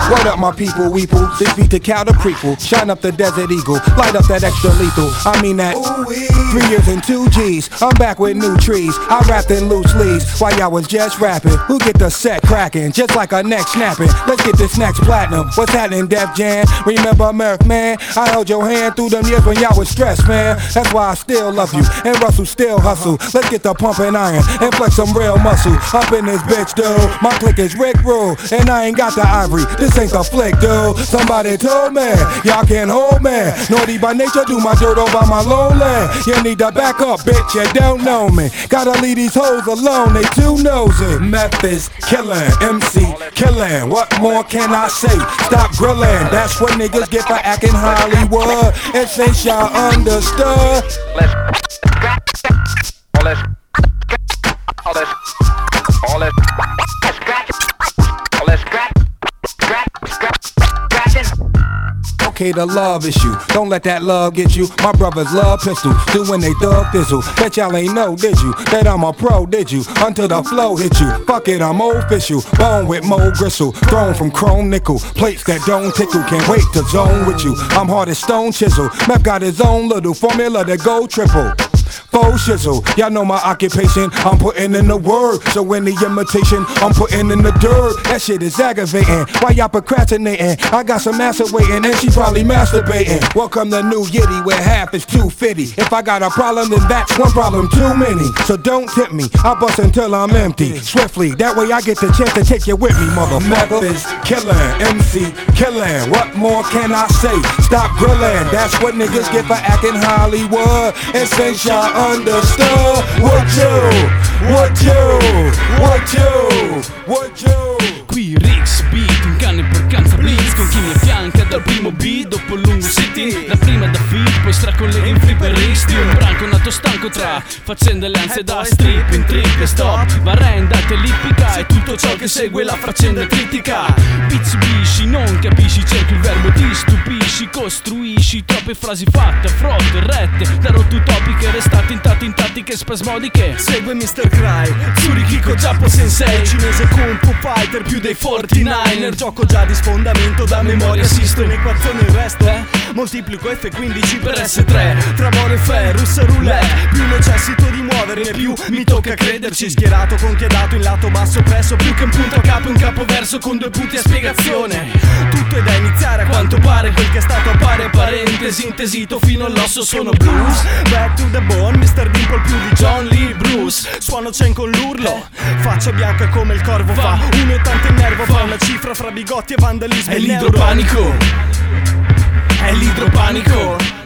S19: What up, my people, weeple? 6 feet to cow the prequel. Shine up the Desert Eagle, light up that extra lethal. I mean that 3 years and 2 G's. I'm back with new trees. I rapped in loose leaves while y'all was just rapping. Who get the set cracking, just like a neck snapping? Let's get this next platinum. What's happening, Def Jam? Remember Merc, man? I held your hand through them years when y'all was stressed, man. That's why I still love you, and Russell still hustle. Let's get the pumping iron and flex some real muscle. Up in this bitch, dude. My clique is Rick Rule, and I ain't got the ivory. This ain't the flick, dude. Somebody told me, y'all can't hold me. Naughty by nature, do my dirt over my lowland. You need to back up, bitch, you don't know me. Gotta leave these hoes alone, they too nosy. Meth is killing, MC killing. What more can I say? Stop grilling, that's what niggas get for acting Hollywood. And since y'all understood, okay, the love issue. Don't let that love get you. My brothers love pistols, doing they thug thistle. Bet y'all ain't know, did you? That I'm a pro, did you? Until the flow hit you. Fuck it, I'm official. Bone with Mo Gristle. Thrown from chrome nickel. Plates that don't tickle. Can't wait to zone with you. I'm hard as stone chisel. Meth got his own little formula that go triple. Faux shizzle, y'all know my occupation. I'm putting in the word, so in the imitation, I'm putting in the dirt. That shit is aggravating. Why y'all procrastinating? I got some massa waiting, and she probably masturbating. Welcome to New Yiddy, where half is 250. If I got a problem, then that's one problem too many. So don't tempt me, I bust until I'm empty. Swiftly, that way I get the chance to take you with me, motherfucker. Meth is killing, MC killing. What more can I say? Stop grilling. That's what niggas get for acting Hollywood. And since y'all understood, what you
S15: Qui Rix Beat, in canne per canza blitz. Con chi mi affianca dal primo beat, dopo il lungo sit-in. Da prima da feed, poi stracolleghi in flipperisti. Un branco nato stanco tra faccende le ansie da strip in trip e stop. Varenda, telippica e tutto ciò che segue la faccenda critica. Pizzibisci, non capisci, cerchi il verbo, ti stupisci. Costruisci troppe frasi fatte, frotte, rette. Da rotte utopiche, restate in tattiche spasmodiche.
S1: Segue Mr. Cry, Zurichico, Giappo Sensei. Cinese Kung Fu Fighter, più dei 49er. Gioco già di sfondamento, da memoria assisto in equazione il resto. Moltiplico F15 per S3. Tra Moro e Ferrus roulette. Più necessito di muovermi, più mi tocca crederci. Schierato, conchiedato in lato basso presso. Più che un punto a capo, un capoverso con 2 punti a spiegazione. Tutto è da iniziare a quanto pare. Quel che è stato appare parentesi, intesito fino all'osso sono blues. Back to the bone, Mr. Dimple più di John Lee Bruce. Suono chain con l'urlo, faccia bianca come il corvo fa. 1,80 in nervo fa una cifra fra bigotti e vandalismo.
S15: È l'idropanico, è l'idropanico.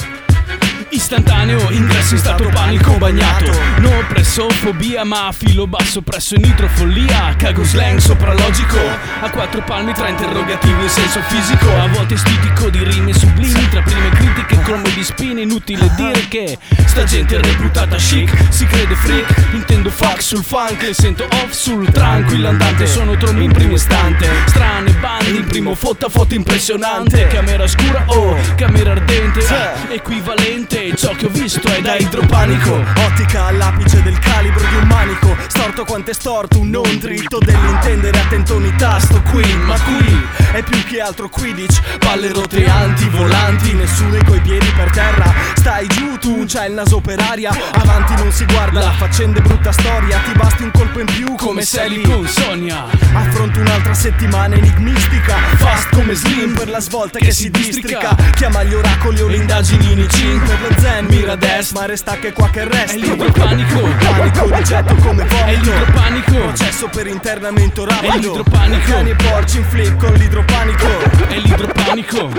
S15: Istantaneo, ingresso in stato panico bagnato. No pressofobia, ma filo basso presso nitrofollia. Cago slang sopralogico, a 4 palmi tra interrogativi in senso fisico. A volte stitico di rime sublimi, tra prime critiche colmo di spine. Inutile dire che sta gente è reputata chic, si crede freak. Intendo fuck sul funk, le sento off sul tranquillo andante. Sono trombi in primo istante, strane bande in primo foto impressionante. Camera scura o camera ardente, equivalente. Ciò che ho visto è da idropanico.
S1: Ottica all'apice del calibro di un manico. Storto quanto è storto, un non dritto dell'intendere. Attento ogni tasto qui, ma qui è più che altro Quidditch. Palle roteanti, volanti, nessuno coi piedi per terra. Stai giù, tu c'hai il naso per aria. Avanti non si guarda, la faccenda è brutta storia. Ti basti un colpo in più come Sally
S15: con Sonia.
S1: Affronto un'altra settimana enigmistica. Fast come Slim per la svolta che si districa. Chiama gli oracoli o le indagini in I5 per lo zen, mira des, ma resta che qua che resti.
S15: È l'idropanico,
S1: panico rigetto come vomito.
S15: È l'idropanico,
S1: processo per internamento rapido.
S15: È l'idropanico,
S1: cani e porci in flip con l'idropanico.
S15: È l'idropanico.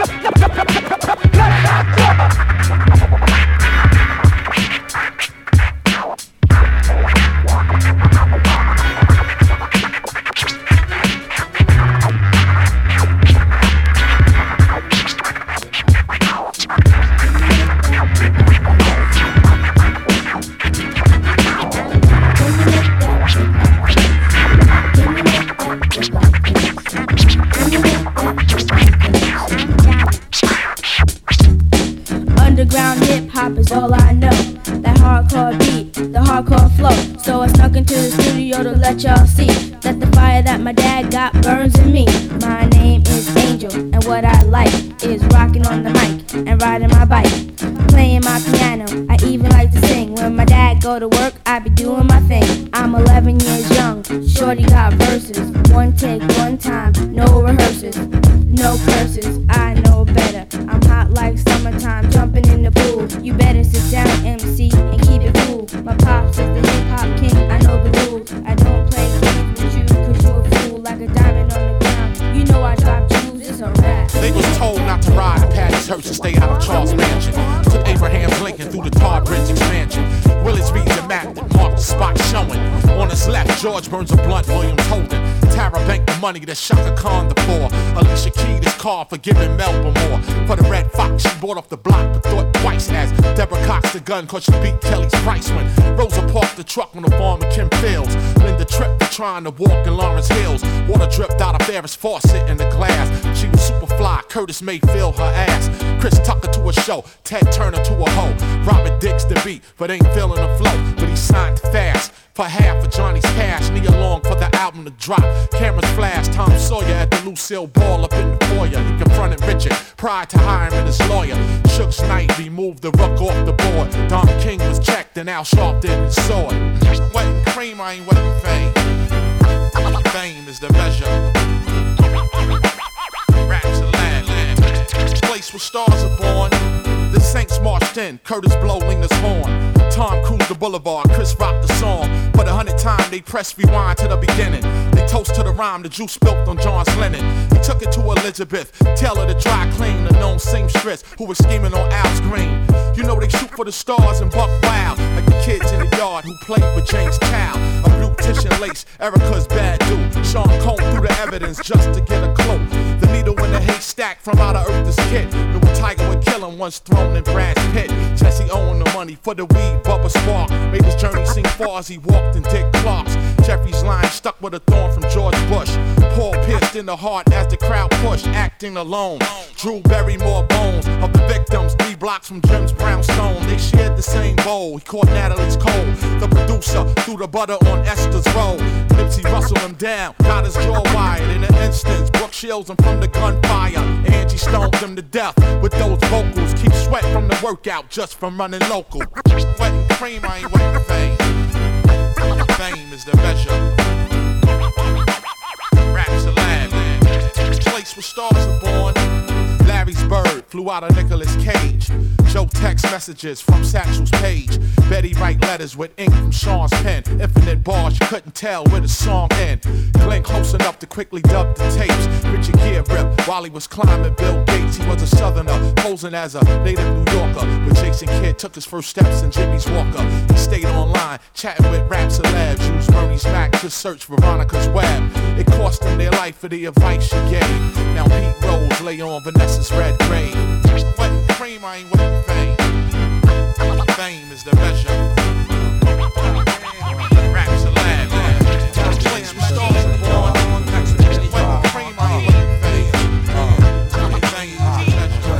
S20: Underground hip hop is all I know. That hardcore beat, the hardcore flow. So I snuck into the studio to let y'all see that the fire that my dad got burns in me. My name is what I like is rocking on the mic and riding my bike, playing my piano. I even like to sing. When my dad go to work, I be doing my thing. I'm 11 years young, shorty got verses. One take, one time, no rehearsals, no curses. I know better. I'm hot like summertime, jumping in the pool. You better sit down, MC, and keep it cool. My pops is the hip hop king. I know the rules. I don't play games with you, 'cause you a fool like a diamond on the ground. You know I drop jewels. It's a rap.
S21: They was told not to ride in Patty's hearse and stay out of Charles Mansion. Took Abraham Lincoln through the Tar Bridge expansion. Willis reads a map that marked the spot showing. On his left, George burns a blunt, Williams holding. Tara banked the money that Shaka Khan the poor. Alicia Keys his car for giving Melba more. For the Red Fox, she bought off the block but thought twice as Deborah Cox the gun cause she beat Kelly's price when Rosa parked the truck on the farm in Kim Fields. Linda tripped for trying to walk in Lawrence Hills. Water dripped out of Ferris faucet in the glass. She was super fly, Curtis Mayfield her ass. Chris Tucker to a show, Ted Turner to a hoe. Robert Dix the beat, but ain't feeling the flow. But he signed fast for half of Johnny's cash. Nia Long for the album to drop. Cameras flash, Tom Sawyer at the Lucille Ball up in the foyer. He confronted Richard prior to hiring his lawyer. Suge Knight removed the rook off the board. Don King was checked and Al Sharpton his sword. Wetting cream, I ain't wetting fame. Fame is the measure. Raps a lad. Place where stars are born. The Saints marched in, Curtis Blow Lena's horn. Tom cruised the boulevard, Chris rocked the song. For the 100th time, they pressed rewind to the beginning. They toast to the rhyme the juice spilt on John's linen. He took it to Elizabeth, Taylor the dry clean, the known seamstress who was scheming on Al's Green. You know they shoot for the stars and buck wild, like the kids in the yard who played with James Chow. A beautician lace, Erica's bad dude. Sean combed through the evidence just to get a clue. The needle in the haystack from out of Earth's kid. Knew a tiger would kill him once thrown in Brad's pit. Jesse owned the money for the weed, Bubba Spark. Made his journey seem far as he walked in Dick Clark's. Jeffrey's line stuck with a thorn from George Bush. Paul pierced in the heart as the crowd pushed, acting alone. Drew Barrymore bones of the victims, 3 blocks from Jim's brownstone. They shared the same bowl. He caught Natalie's cold. The producer threw the butter on Esther's roll. Nipsey rustled him down, got his jaw wired. In an instance, Brooke shields him from the gunfire. Angie stoned him to death with those vocals. Keep sweat from the workout just from running local. Wetting cream, I ain't wetting fame. Fame is the measure. Raps a lad. Place where stars are born. Larry's bird flew out of Nicolas Cage. Joe text messages from Satchel's page. Betty write letters with ink from Sean's pen. Infinite bars, you couldn't tell where the song end. Glenn close enough to quickly dub the tapes. Richard Gere ripped while he was climbing Bill Gates. He was a southerner, posing as a native New Yorker. But Jason Kidd took his first steps in Jimmy's Walker. He stayed online, chatting with Raps and Labs. Used Bernie's Mac to search Veronica's web. It cost them their life for the advice she gave. Now Pete Rose lay on Vanessa's red grave. Wetting cream, I ain't wetting fame. Fame is the measure. Raps a lad. Place where stars are born. Wetting cream, I ain't wetting fame. Fame is the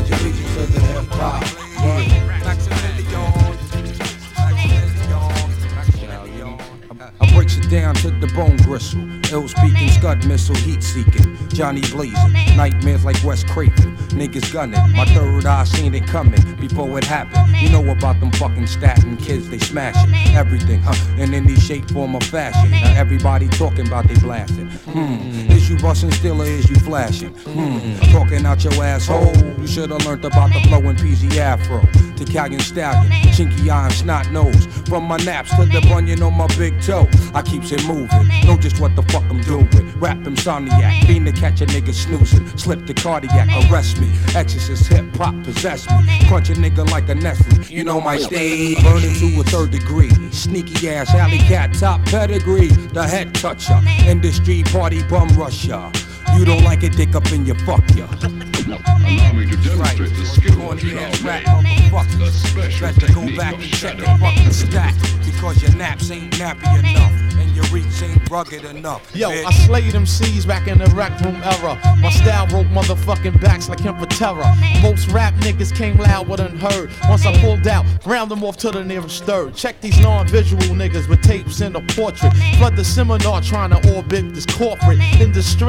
S19: I breaks it down to the bone gristle. Ill speaking, scud missile, heat seeking. Johnny blazing, nightmares like Wes Craven. Niggas gunning, my third eye seen it coming before it happened. You know about them fucking Staten kids, they smashing everything, in any shape, form, or fashion. Now everybody talking about they blasting. Is you busting still or is you flashing? Talking out your asshole. You should've learned about the flowing PZ Afro. Italian stallion, chinky eye and snot nose. From my naps to the bunion on my big toe, I keeps it moving. Know just what the fuck I'm doing. Rap insomniac, fiend to catch a nigga snoozing. Slip the cardiac, arrest me. Exorcist hip hop possess me. Crunch a nigga like a Nestle. You know my stage. Burning to a 3rd degree. Sneaky ass alley cat, top pedigree. The head toucher. Industry party bum rusher. You don't like it, dick up in your fuck ya.
S22: Allow me to demonstrate the skill of your
S19: rap motherfuckers. Better go back and check the fucking stack. Because your naps ain't nappy enough. And your reach ain't rugged enough.
S10: Yo,
S19: bitch.
S10: I slayed them C's back in the rec room era. My style broke motherfucking backs like him for terror. Most rap niggas came loud but unheard. Once I pulled out, round them off to the nearest third. Check these non-visual niggas with tapes in a portrait. Flood the seminar trying to orbit this corporate industry. But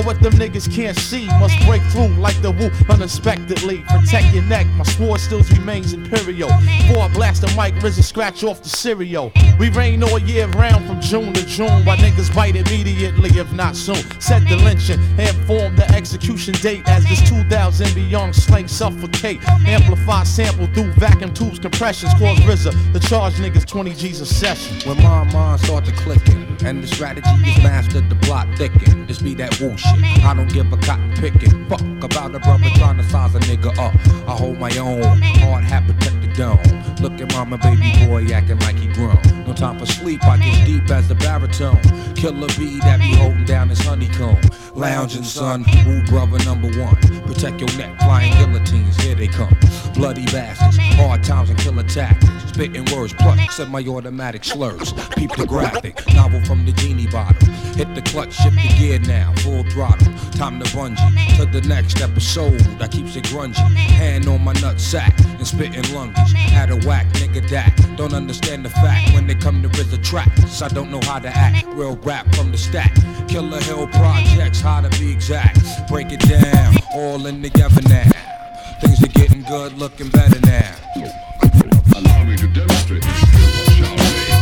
S21: what them niggas can't see. Must break through like the woo unexpectedly. Protect your neck, my sword still remains imperial. Before I blast the mic, RZA scratch off the cereal. We rain all year round from June to June. While niggas bite immediately, if not soon. Set the lynching and form the execution date. As this 2000 beyond slang suffocate. Amplify sample through vacuum tubes, compressions. Cause RZA to charge niggas 20 G's a session.
S19: When my mind start to clicking and the strategy is mastered, the plot thicken. This be that woo shit. I don't give a cotton picking. Fuck about a brother trying to size a nigga up. I hold my own. Hard hat protect the dome. Look at mama, baby boy acting like he grown. No time for sleep. I get deep as the baritone. Killer bee that be holding down his honeycomb. Lounging son, woo brother number one. Protect your neck, flying guillotines, here they come. Bloody bastards, hard times and killer tactics. Spitting words plus semi-automatic slurs. Peep the graphic, novel from the genie bottle. Hit the clutch, shift the gear now, full throttle. Time to bungee to the next episode. I keeps it grungy. Hand on my nut sack and spitting lunges. Had a whack nigga that don't understand the fact. When they come to RZA tracks, I don't know how to act. Real rap from the stack. Killer Hill Projects, how to be exact. Break it down, all in together now. Things are getting good, looking better now.
S22: Allow me to demonstrate this skill, shall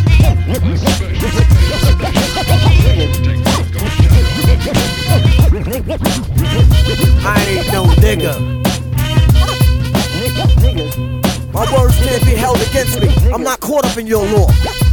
S3: I ain't no nigga. My words can't be held against me. I'm not caught up in your law.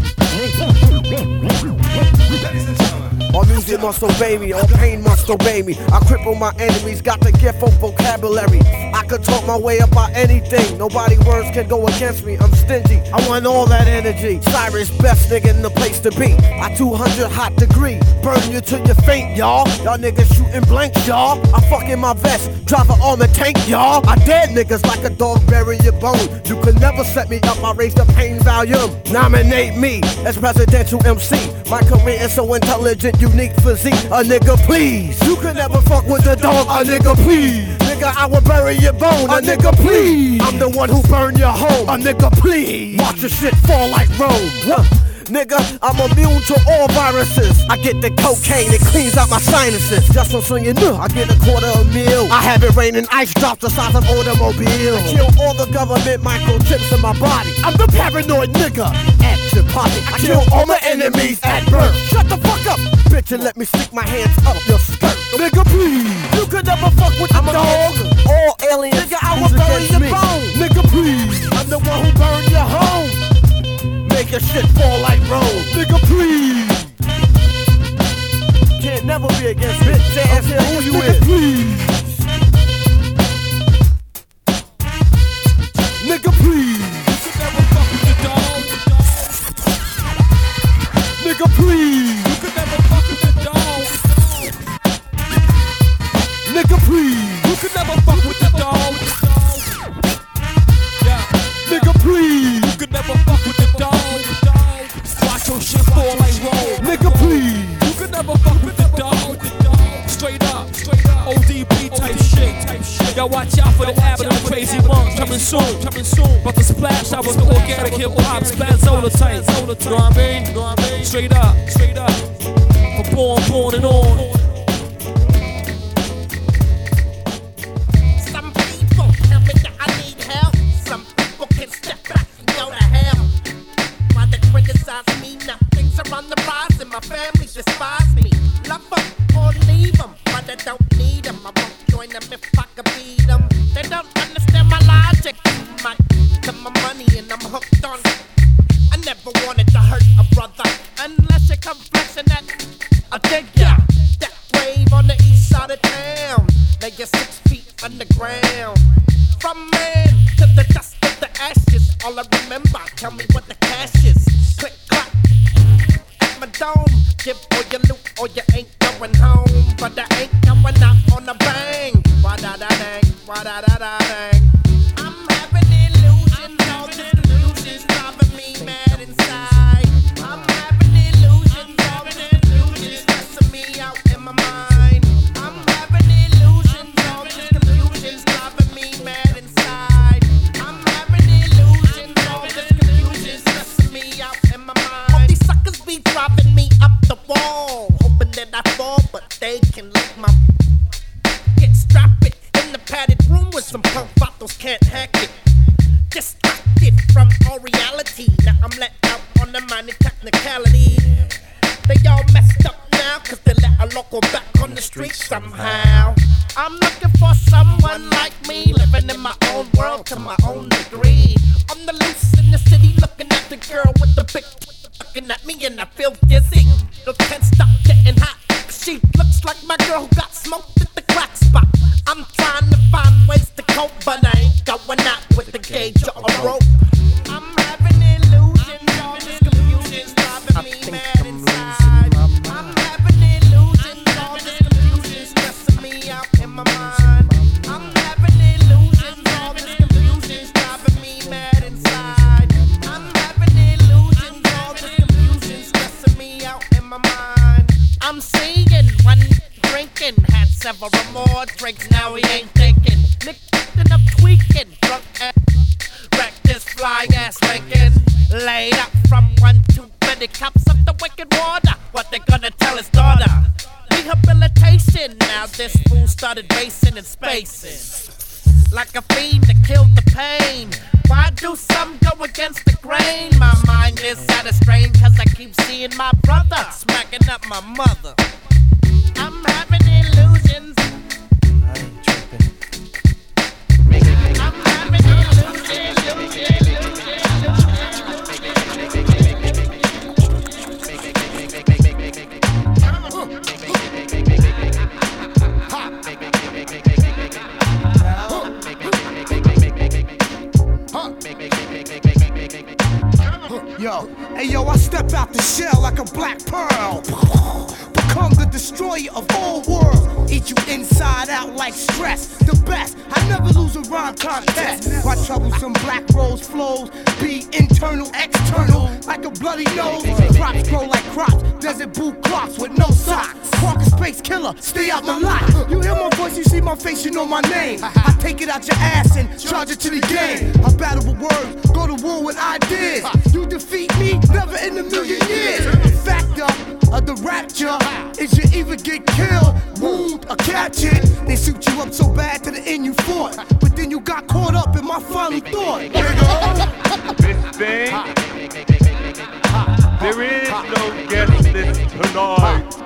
S3: All music must obey me, all pain must obey me. I cripple my enemies, got the gift of vocabulary. I could talk my way about anything. Nobody words can go against me, I'm stingy. I want all that energy. Cyrus, best nigga in the place to be. I 200 hot degree, burn you till you faint, y'all. Y'all niggas shooting blanks, y'all. I fuck in my vest, drive an armored tank, y'all. I dead niggas like a dog bury your bone. You could never set me up, I raise the pain volume. Nominate me as presidential MC. My career is so intelligent, unique physique. A nigga please, you could never fuck with the dog. A nigga please, nigga I will bury your bone. A nigga please, I'm the one who burn your home. A nigga please, watch your shit fall like Rome. Nigga, I'm immune to all viruses. I get the cocaine, it cleans out my sinuses. Just so you know, I get $250,000. I have it raining ice drops the size of automobiles. I kill all the government microchips in my body. I'm the paranoid nigga at your party. I kill all my enemies at birth. Shut the fuck up, bitch, and let me stick my hands up your skirt. Nigga, please, you could never fuck with the dog. All aliens, nigga, I will bury your bone. Nigga, please, I'm the one who burned your home. Make your shit fall like Rome. Nigga, please. Can't never be against bitch ass here. Who you is? Please. Nigga, please. You could never fuck with the dog. Nigga, please. You could never fuck with the dog. Nigga, please. You could never fuck with the dog. Yeah. Nigga, please. You could never fuck with the dog. Watch your shit fall like roll. Nigga, please. You could never fuck with the dog. Straight up, ODB type shit. Y'all watch out for the Avenue Crazy Monk coming soon. But the splash, I was the organic hip hop Spazzola type. You know what I mean? Straight up. For born and on.
S5: Some people tell me that I need help. Some people can step back and go to hell. While they criticize me, now things are on the rise and my family despise me. Love them or leave them, but I don't need them. I won't join them if I can beat them. They don't understand my logic. My to my money and I'm hooked on. I never wanted to hurt a brother unless you come flexing that. I dig ya. That wave on the east side of town. Lay you 6 feet underground. From man to the dust of the ashes. All I remember, tell me what the cash is. Click clap at my dome. Give all your loot or you ain't going home. But I ain't going out on a bang. Wah-da-da-dang, wah-da-da-da-dang. I'm having illusions, all these illusions driving me mad inside. I'm having illusions, all these illusions stressing me out in my mind. I'm having illusions, all these illusions driving me mad inside. I'm having illusions, all these illusions stressing me out in my mind. All these suckers be driving me up the wall, hoping that I fall, but they can lick my some punk vatos can't hack it. Distracted from all reality. Now I'm let out on the minor technicality. They all messed up now, cause they let a local back on the street somehow. I'm looking for someone like me, living in my own world to my own degree. On the loose in the city, looking at the girl with the big looking at me and I feel dizzy. No, can't stop getting hot. She looks like my girl who got smoked at the crack spot. I'm trying to find ways to cope, but I ain't going out with the gauge or a rope. I'm having illusions, all this confusion's driving me mad inside. I'm having illusions, all this confusion's stressing me out in my mind. I'm having illusions, all this confusion's driving me mad inside. I'm having illusions, all this confusion's stressing me out in my mind. I'm seeing one drinking, had several more drinks, now he ain't thinking. Nicking up tweaking, drunk ass, wrecked this fly ass Lincoln. Laid up from 1 too many cups of the wicked water. What they gonna tell his daughter? Rehabilitation, now this fool started racing and spacing. Like a fiend that killed the pain. Why do some go against the grain? My mind is at a strain, cause I keep seeing my brother smacking up my mother. I'm having illusions. I ain't tripping. I'm having illusions.
S3: Yo, hey yo, I step out the shell like a black pearl. Become the destroyer of all worlds. Eat you inside out like stress. The best, I never lose a rhyme contest. My troublesome black rose flows be internal, external, like a bloody nose. Crops grow like crops, desert boot clocks with no socks. Parker space killer, stay out my lot. You hear my voice, you see my face, you know my name. I take it out your ass and charge it to the game. I battle with words, go to war with ideas. You defeat me, never in a million years. Factor of the rapture is you either get killed, wound, or catch it. They suit you up so bad to the end you fought, but then you got caught up in my final thought.
S6: This thing, there is no guest list tonight.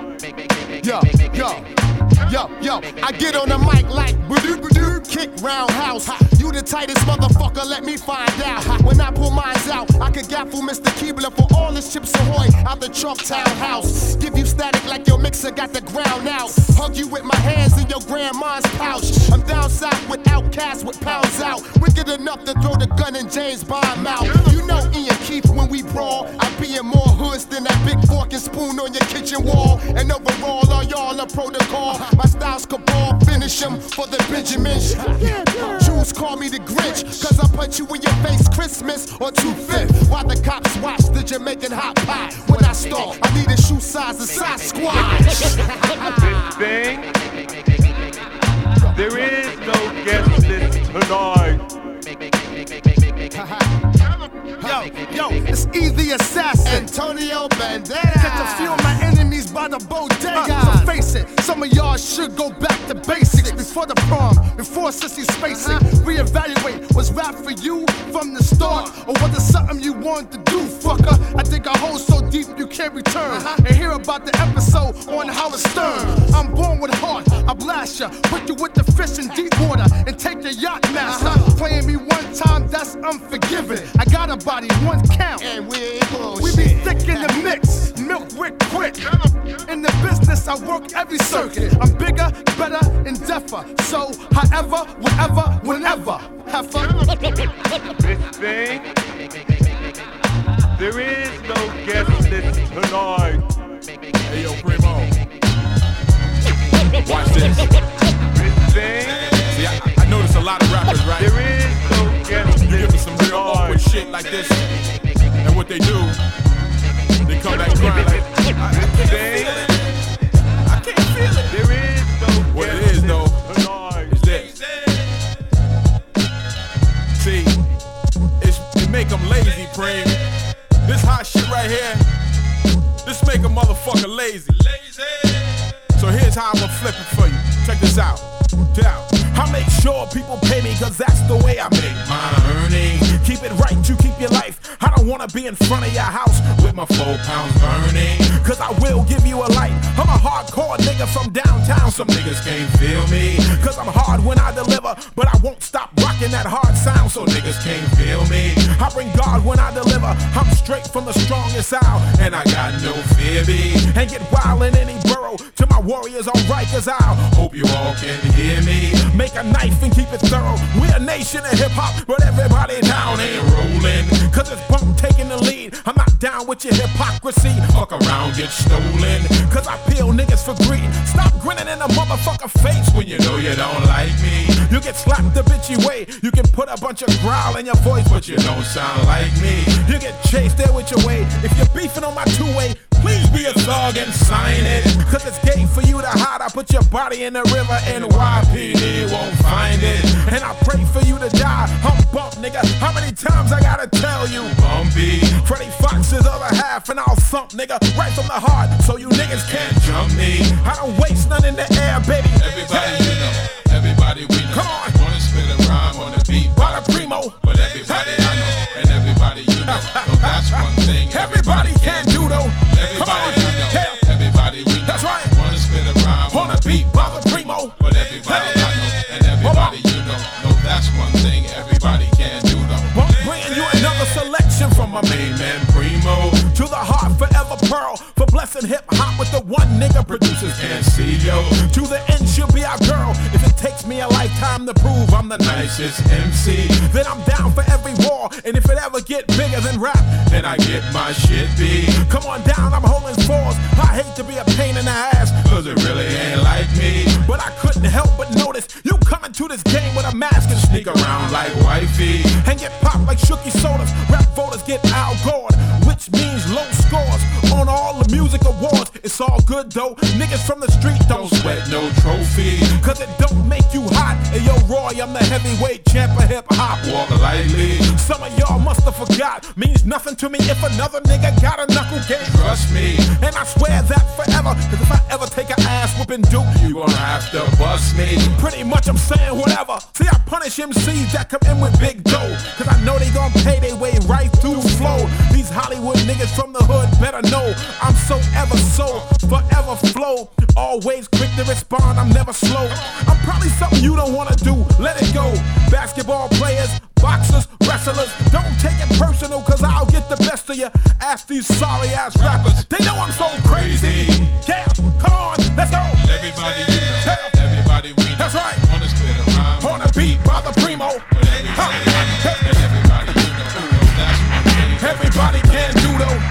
S9: Yo, I get on the mic like ba-doo, kick roundhouse. You the tightest motherfucker, let me find out. When I pull mines out, I could gaffle Mr. Keebler for all his chips ahoy out the Trumptown house. Give you static like your mixer got the ground out. Hug you with my hands in your grandma's pouch. I'm down south with outcasts with pounds out. Wicked enough to throw the gun in James Bond mouth. You know Ian Keith when we brawl. I be in more hoods than that big fork and spoon on your kitchen wall. And overall, all y'all a protocol. My style's cabal, finish him for the Benjamins. Jews call me the Grinch, cause I punch you in your face Christmas or 2/5. While the cops watch the Jamaican hot pot. When I start, I need a shoe size of Sasquatch.
S6: This thing, there is no guest list tonight.
S9: Yo, it's easy assassin Antonio Banderas. Catch a few of my enemies by the bodega. So face it, some of y'all should go back to basics. Before the prom, before sissy spacing. Reevaluate, was rap for you from the start? Or was it something you wanted to do, fucker? I dig a hole so deep you can't return. And hear about the episode on Howard Stern. I'm born with heart, I blast ya. Put you with the fish in deep water and take your yacht master. Playing me one time, that's unforgiving. I got a body, one count. And we be thick in the mix, milk wick quick. In the business, I work every circuit. I'm bigger, better, and deafer. So, however, whatever, whenever. Have fun.
S6: This thing, there is no guest list tonight.
S21: Hey yo, Primo. Watch this.
S6: This thing.
S21: See, I notice a lot of rappers, right?
S6: There is no guest list.
S21: You give me some real awkward shit like this, and what they do, they come back crying like, I can't feel it. I can't feel it.
S6: There is no
S21: what it is though, is this. See, it make them lazy, Preem. This hot shit right here, this make a motherfucker lazy. So here's how I'ma flip it for you. Check this out.
S4: I make sure people pay me, cause that's the way I make my earnings. Keep it right, you keep your life. I don't wanna be in front of your house with my 4 pounds burning, cause I will give you a light. I'm a hardcore nigga from downtown. Some niggas can't feel me, cause I'm hard when I deliver, but I won't stop rocking that hard sound, so niggas can't feel me. I bring God when I deliver. I'm straight from the strongest out, and I got no fear me. And get wild in any borough to my warriors on Rikers Isle. Hope you all can hear me. Make a knife and keep it thorough. We're a nation of hip hop, but everybody down ain't rolling, cause it's bump taking the lead. I'm not down with your hypocrisy. Fuck around, get stolen, cause I peel niggas for greed. Stop grinning in a motherfucker face when you know you don't like me. You get slapped the bitchy way. You can put a bunch of growl in your voice, but you don't sound like me. You get chased there with your way. If you're beefing on my 2-way, please be a thug and sign it, cause it's gay for you to hide. I put your body in the river and NYPD won't find it. And I pray for you to die. I'm bump, nigga. How many times I gotta tell you? Bumpy. Freddie Fox's other half, and I'll thump, nigga, right from the heart, so you niggas can't jump me. I don't waste none in the air, baby. Everybody you know, everybody we know. Come on. Wanna spit a rhyme on the beat, by the primo. But everybody I know, and everybody you know. So that's one thing everybody can do though. Everybody you know, everybody we know. That's right. Wanna spit a rhyme on the beat, by the primo. But everybody I know, and everybody you know. No, that's one thing everybody can do though. Bringing you another selection from my main man Primo. To the heart, forever pearl. For blessing hip hop with the one nigga producers can't see, yo. To the end, she'll be our girl. If it takes me a lifetime to prove I'm the nicest MC, then I'm down for every war. And if it ever get bigger than rap, then I get my shit beat. Come on down, I'm holding 4s. I hate to be a pain in the ass, cause it really ain't like me. But I couldn't help but notice you coming to this game with a mask and sneak around like wifey. And get popped like Shooky sodas. Rap voters get outgored, which means low scores on all the music awards. It's all good though, niggas from the street don't sweat no trophy, cause it don't make you hot. Hey yo Roy, I'm the heavyweight champ of hip hop. Walk lightly. Some of y'all must have forgot. Means nothing to me if another nigga got a knuckle game. Trust me, and I swear that forever, cause if I ever take an ass whooping Duke, you gonna have to bust me. Pretty much I'm saying whatever. See, I punish MCs that come in with big dough, cause I know they gon' pay their way right through flow. These Hollywood niggas from the hood better know I'm so ever so forever flow. Always quick to respond, I'm never slow. I'm probably something you don't wanna do, let it go. Basketball players, boxers, wrestlers, don't take it personal, cause I'll get the best of you. Ask these sorry ass rappers, they know I'm so crazy. Yeah, come on, let's go. Everybody you know, everybody we know. That's right. Wanna spit a rhyme on the beat by the primo. Everybody you know, that's one thing everybody can do though.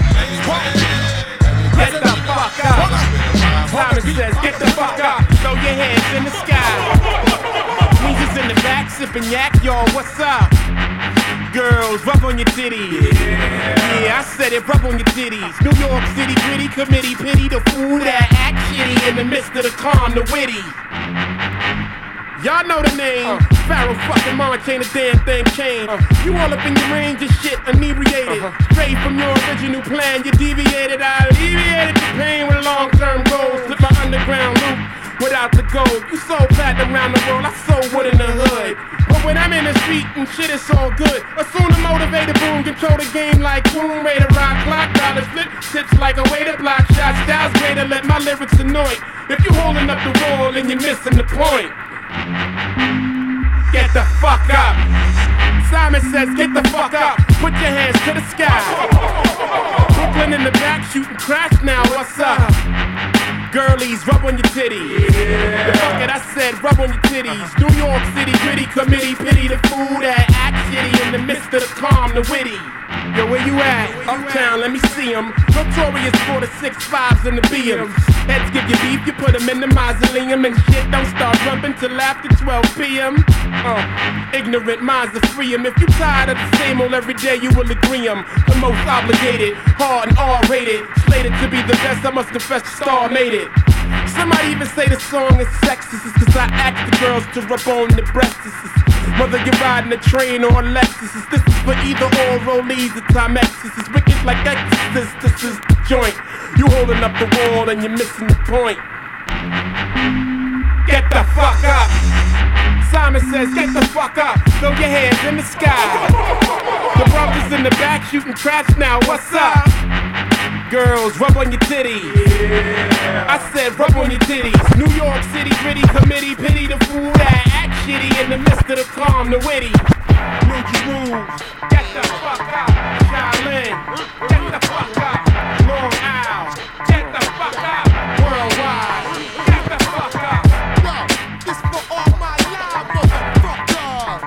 S14: Get the fuck up. Simon says, get the fuck up. Throw your hands in the sky. Weezer's in the back, sipping yak, y'all, what's up? Girls, rub on your titties. Yeah, I said it, rub on your titties. New York City gritty committee, pity the fool that act shitty in the midst of the calm, the witty. Y'all know the name. Pharaoh fucking March ain't a damn thing changed. You all up in your range of shit, inebriated. Straight from your original plan, you deviated. I alleviated the pain with long-term goals. Slip my underground loop without the gold. You so fat around the world, I so wood in the hood. But when I'm in the street and shit, it's all good. Assume the motivated boom, control the game like boom. Way to rock, clock, dollar flip, tips like a way to block shots. Styles way to let my lyrics annoy. If you holding up the wall and you're missing the point, get the fuck up. Simon says, get the fuck up. Put your hands to the sky. Brooklyn in the back shooting crash now, what's up? Girlies, rub on your titties. The fuck it, I said, rub on your titties. New York City gritty committee, pity the fool that act shitty in the midst of the calm, the witty. Yo, where you at? Uptown, let me see 'em. Notorious for the 6'5s and the BMs. Heads give you beef, you put 'em in the mausoleum. And shit don't start jumping till after 12 p.m. Ignorant minds are free 'em. If you tired of the same old every day, you will agree 'em. The most obligated, hard and R-rated. Slated to be the best, I must confess the star made it. Somebody even say the song is sexist, cause I ask the girls to rub on the breasts. Whether you're riding a train or a Lexus, this is for either or rollies or Timexes. It's wicked like Exorcist, this is the joint. You holding up the wall and you're missing the point. Get the fuck up.
S12: your hands in the sky. The brothers in the back shooting traps now, what's up? Girls, rub on your titties. I said rub on your titties. New York City gritty committee, pity the fool that act shitty in the midst of the calm, the witty. Ninja rules, get the fuck out. Shaolin, get the fuck out. Long Isle, get the fuck out. Worldwide, get the fuck out.
S16: Yo, this for all my live motherfuckers.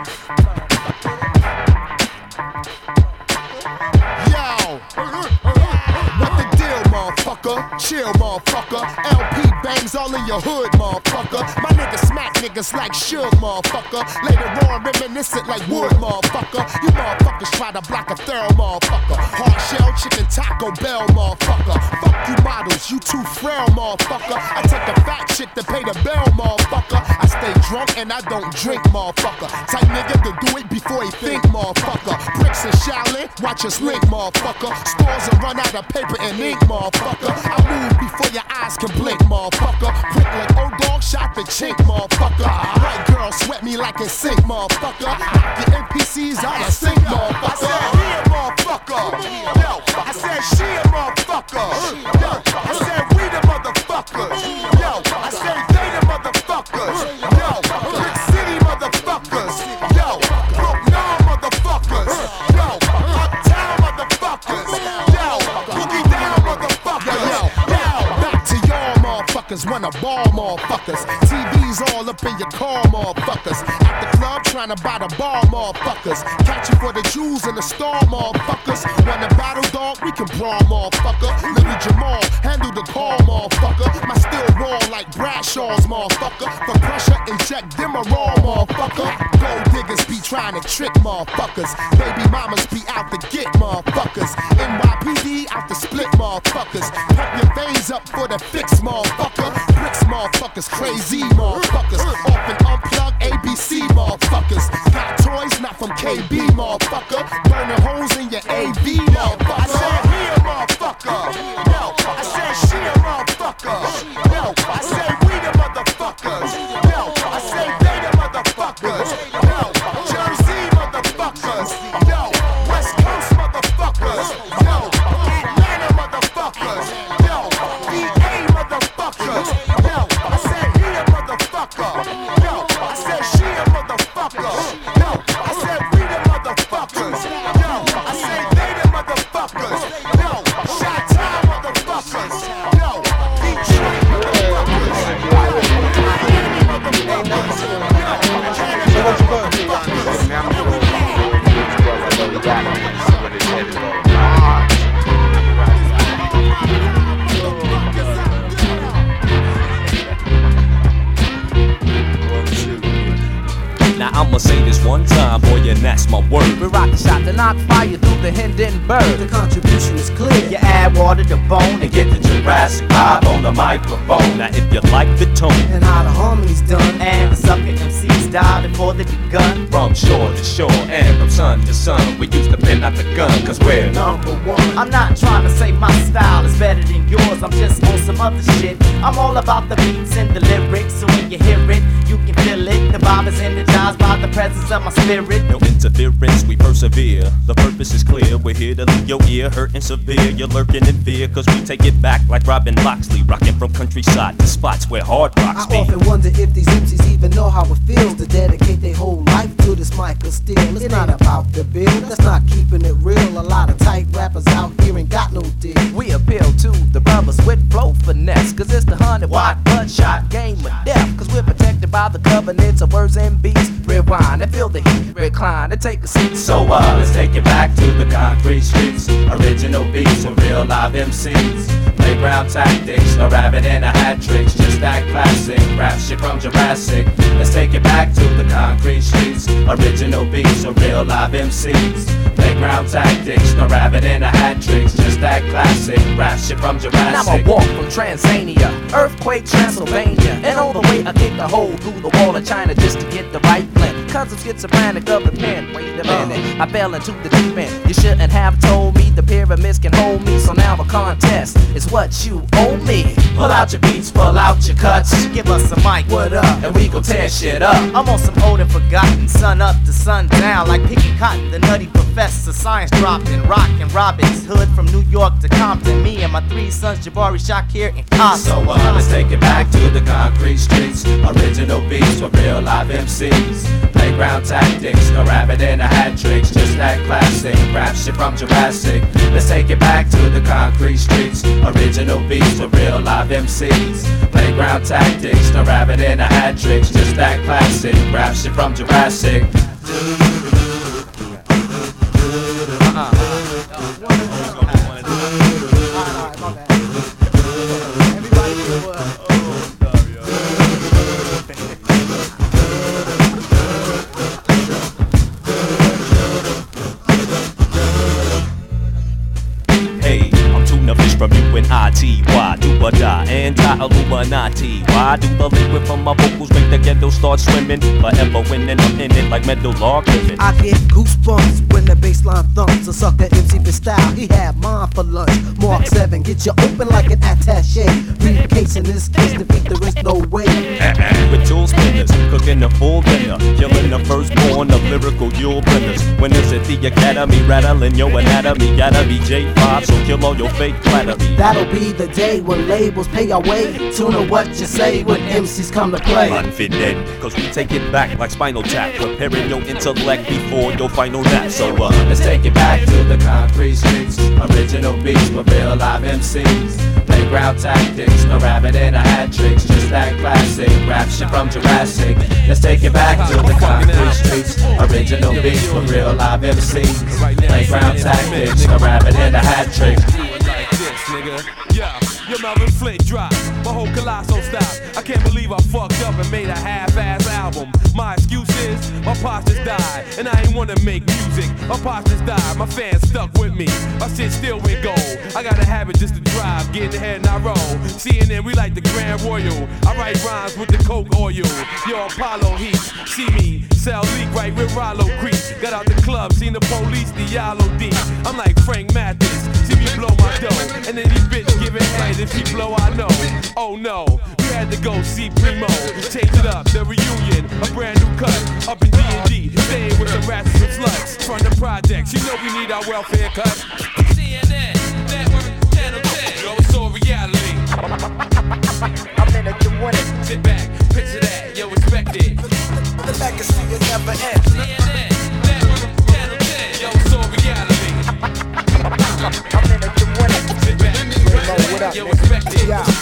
S16: Yo, what the deal, motherfucker? Chill, motherfucker. LP bangs all in your hood, motherfucker. My niggas smack niggas like Suge, motherfucker. Later on, reminiscent like Wood, motherfucker. You motherfuckers try to block a thorough, motherfucker. Hard shell, chicken, Taco Bell, motherfucker. Fuck you models, you too frail, motherfucker. I take the fat shit to pay the bill, motherfucker. I stay drunk and I don't drink, motherfucker. Type nigga to do it before he think, motherfucker. Bricks and Shaolin, watch us link, motherfucker. Stores will run out of paper and ink, motherfucker. I move before your eyes can blink, motherfucker. Quick like old dog shot the chink, motherfucker. White girl sweat me like a sink, motherfucker. Knock your NPCs out of sync, motherfucker. I said he a motherfucker. Yo, I said she a motherfucker. Yo, I said we the motherfuckers. Yo, I said they the motherfuckers. Yo, Brick City motherfuckers. Yo, Brooklyn motherfuckers. Yo, Uptown motherfuckers. Yo, Boogie Down motherfuckers. Yo, back to y'all motherfuckers. Wanna ball motherfuckers. TV's all up in your car motherfuckers. At the club trying to buy the bar motherfuckers. Catch you for the jewels in the store motherfuckers. Wanna battle dog? We can brawl motherfucker. Little Jamal, handle the call motherfucker. My steel raw like Bradshaw's motherfucker. For pressure, inject them a raw motherfucker. Gold diggers be trying to trick motherfuckers. Baby mamas be out to get motherfuckers. NYPD out to split motherfuckers. Pump your veins up for the fix motherfucker. Bricks motherfuckers, crazy motherfuckers. Off and unplug ABC motherfuckers. Got toys not from KB motherfucker. Burning holes in your AV motherfucker. I said he a motherfucker. Yo, I said she a motherfucker. Yo, I said we the motherfuckers. Yo, I said they the motherfuckers. Yo, Jersey motherfuckers. Yo, West Coast motherfuckers. Yo, Atlanta motherfuckers. Yo, VA motherfuckers. Yo, I said he a motherfucker. Yo, I said she a motherfucker. Yo, I said we the motherfuckers. Yo, I said they the motherfuckers. Yo, Chi-Town motherfuckers. Yo, Detroit
S7: Now I'ma say this one time, boy, and that's my word.
S11: We rock the shot to knock fire through the Hindenburg.
S23: The contribution is clear.
S11: You add water to bone
S7: And get the Jurassic vibe on the microphone. Now if you like the tone
S23: and how the harmony's done,
S11: and the sucker MCs die before they begun.
S7: From shore to shore and from sun to sun, we used to pin out the gun, cause we're
S23: number one.
S11: I'm not trying to say my style is better than yours, I'm just on some other shit. I'm all about the beats and the lyrics, so when you hear it, you can feel it. The vibe is energized by the presence of my spirit.
S7: No interference, we persevere. The purpose is clear, we're here to leave your ear hurting severe. You're lurking in fear, cause we take it back like Robin Loxley, rocking from countryside to spots where hard rocks be.
S23: I often wonder if these MCs even know how it feels to dedicate their whole life to this mic of steel. It's not about the bill, that's not keeping it real. A lot of tight rappers out here ain't got no deal.
S11: We appeal to the brothers with flow finesse, cause it's the 100-watt bloodshot game of death. Cause we're protected by the covenants of words and beats. Rewind and feel the heat, recline and take a seat.
S7: So let's take it back to the concrete streets. Original beats with real live MCs. Playground tactics, no rabbit and a hat tricks. Just that classic rap shit from Jurassic. Let's take it back to the concrete streets. Original beats with real live MCs. Playground tactics, no rabbit and a hat tricks. Just that classic rap shit from Jurassic.
S11: Now I walk from Transania, earthquake Transylvania, and all the way I kick a hole through the wall of China just to get the right blend.
S2: because I'm schizophrenic of the pen. Wait a minute, I fell into the deep end. You shouldn't have told me the pyramids can hold me. So now a contest is what you owe me.
S11: Pull out your beats, pull out your cuts. Give us a mic, what up? And we gon' tear shit up. I'm on some old and forgotten, sun up to sun down, like picking cotton. The nutty professor, science dropping, rockin' Robbins Hood from New York to Compton. Me and my 3 sons, Jabari, Shakir, and Compton.
S7: So let's take it back to the concrete streets. Original beats with real live MCs. Playground tactics, no rabbit in a hat tricks. Just that classic rap shit from Jurassic. Let's take it back to the concrete streets. Original beats with real live MCs. Playground tactics, no rabbit in a hat tricks. Just that classic rap shit from Jurassic.
S8: From UNITY, do or die, anti-Illuminati. Why do the liquid from my vocals make the ghetto start swimming? Forever winning, I'm in it like metal log living.
S23: I get goosebumps when the bassline thumps. A sucker MC for style, he had mine for lunch. Mark 7, get you open like an attaché. Briefcase in this case, defeat there is no way.
S8: With tool spinners, cooking the full dinner, killing the firstborn of lyrical Yule blenders. Winners at the academy, rattling your anatomy. Gotta be J5, so kill all your fake flattery.
S23: That'll be the day when labels pay our way. Tune in what you say when MCs come to play.
S8: Unfit then, cause we take it back like Spinal Tap. Preparing your intellect before your final nap. So
S7: let's take it back to the concrete streets. Original beats with real live MCs. Playground tactics, no rabbit in a hat tricks. Just that classic rap shit from Jurassic. Let's take it back to the concrete streets. Original beats with real live MCs. Playground tactics, no rabbit in a hat tricks.
S4: Nigga, yeah, your Melvin Flint drop, my whole Colosso stop. I can't believe I fucked up and made a half-ass album. My excuse is, my pops just died, and I ain't wanna make music. My pops just died, my fans stuck with me. My shit still went gold. I got a habit just to drive, get ahead and I roll. CNN, we like the Grand Royal. I write rhymes with the Coke oil. Yo, Apollo Heat, see me, sell leak right with Rollo Creek. Got out the club, seen the police, the Yellow D. I'm like Frank Mathis, see me blow my dough. And then these bitch giving head, if she blow, I know. Oh no, we had to go see Primo. Change it up, the reunion, a brand new cut. Up in D&D, staying with the rats and sluts. From the projects, you know we need our welfare cut. CNN, Network, Channel 10. Yo, it's all reality.
S23: I'm in it to win it.
S4: Sit back, picture that, yo, respect it.
S23: The legacy will never end.
S4: CNN, Network, Channel 10. Yo, it's all reality.
S23: I'm in it to win it.
S4: Sit back,
S23: what up,
S4: yo, respect it.
S23: Yeah.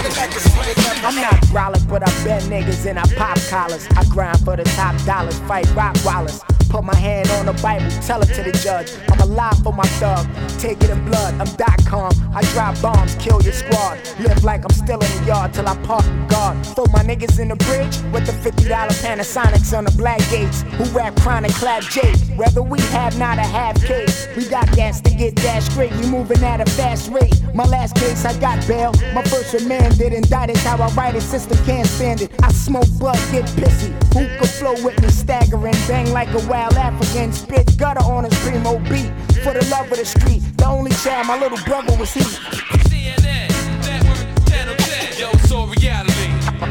S23: I'm not brolic, but I bet niggas and I pop collars. I grind for the top dollars, fight rock wallers. Put my hand on the Bible, tell it to the judge. I'm alive for my thug, take it in blood. I'm .com, I drop bombs, kill your squad. Live like I'm still in the yard till I park the guard. Throw my niggas in the bridge with the $50 Panasonics on the black gates. Who rap chronic, clap J. Whether we have not a half case, we got gas to get that straight. We moving at a fast rate. My last case, I got bail. My first remanded, indicted. How I write it, system can't stand it. I smoke blood, get pissy. Who could flow with me, staggering, bang like a wild African, spit gutter on his primo beat. For the love of the street, the only child my little brother was he.
S4: CNN, Network, Channel 10. Yo, it's all reality.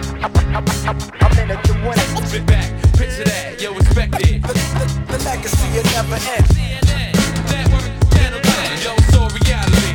S23: I'm in it to win it.
S4: Sit back, picture that, yo, respect it.
S23: The legacy will never end.
S4: CNN, Network, Channel 10. Yo, it's all reality.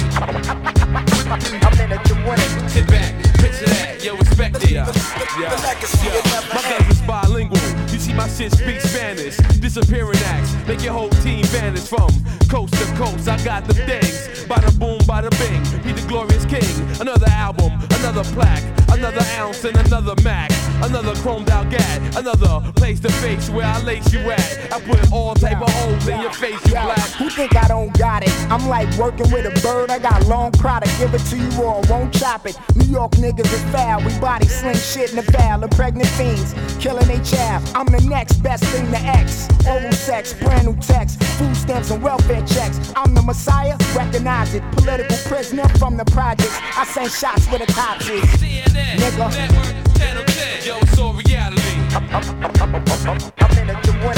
S23: I'm in it to win it.
S4: Sit back, picture that, yo, respect it.
S23: The legacy will never
S4: my
S23: end.
S4: guns is bilingual. You see my shit speak Spanish. Disappearing acts, make your whole team vanish from coast to coast. I got the things. Bada boom, bada bing. Be the glorious king. Another album, another plaque, another ounce and another Mac. Another chromed out gat, another place to face where I lace you at. I put all type of holes in your face, you black.
S23: Who think I don't got it? I'm like working with a bird. I got long product, give it to you or won't chop it. New York niggas is foul. We body sling shit in the foul. The pregnant fiends killing they child. I'm the next best thing to X. Oral sex, brand new text, food stamps and welfare checks. I'm the Messiah, recognize it. Political prisoner from the projects. I send shots where the cops is.
S4: CNN,
S23: nigga.
S4: Network, Channel 10. Yo, it's all reality.
S23: I'm in it to win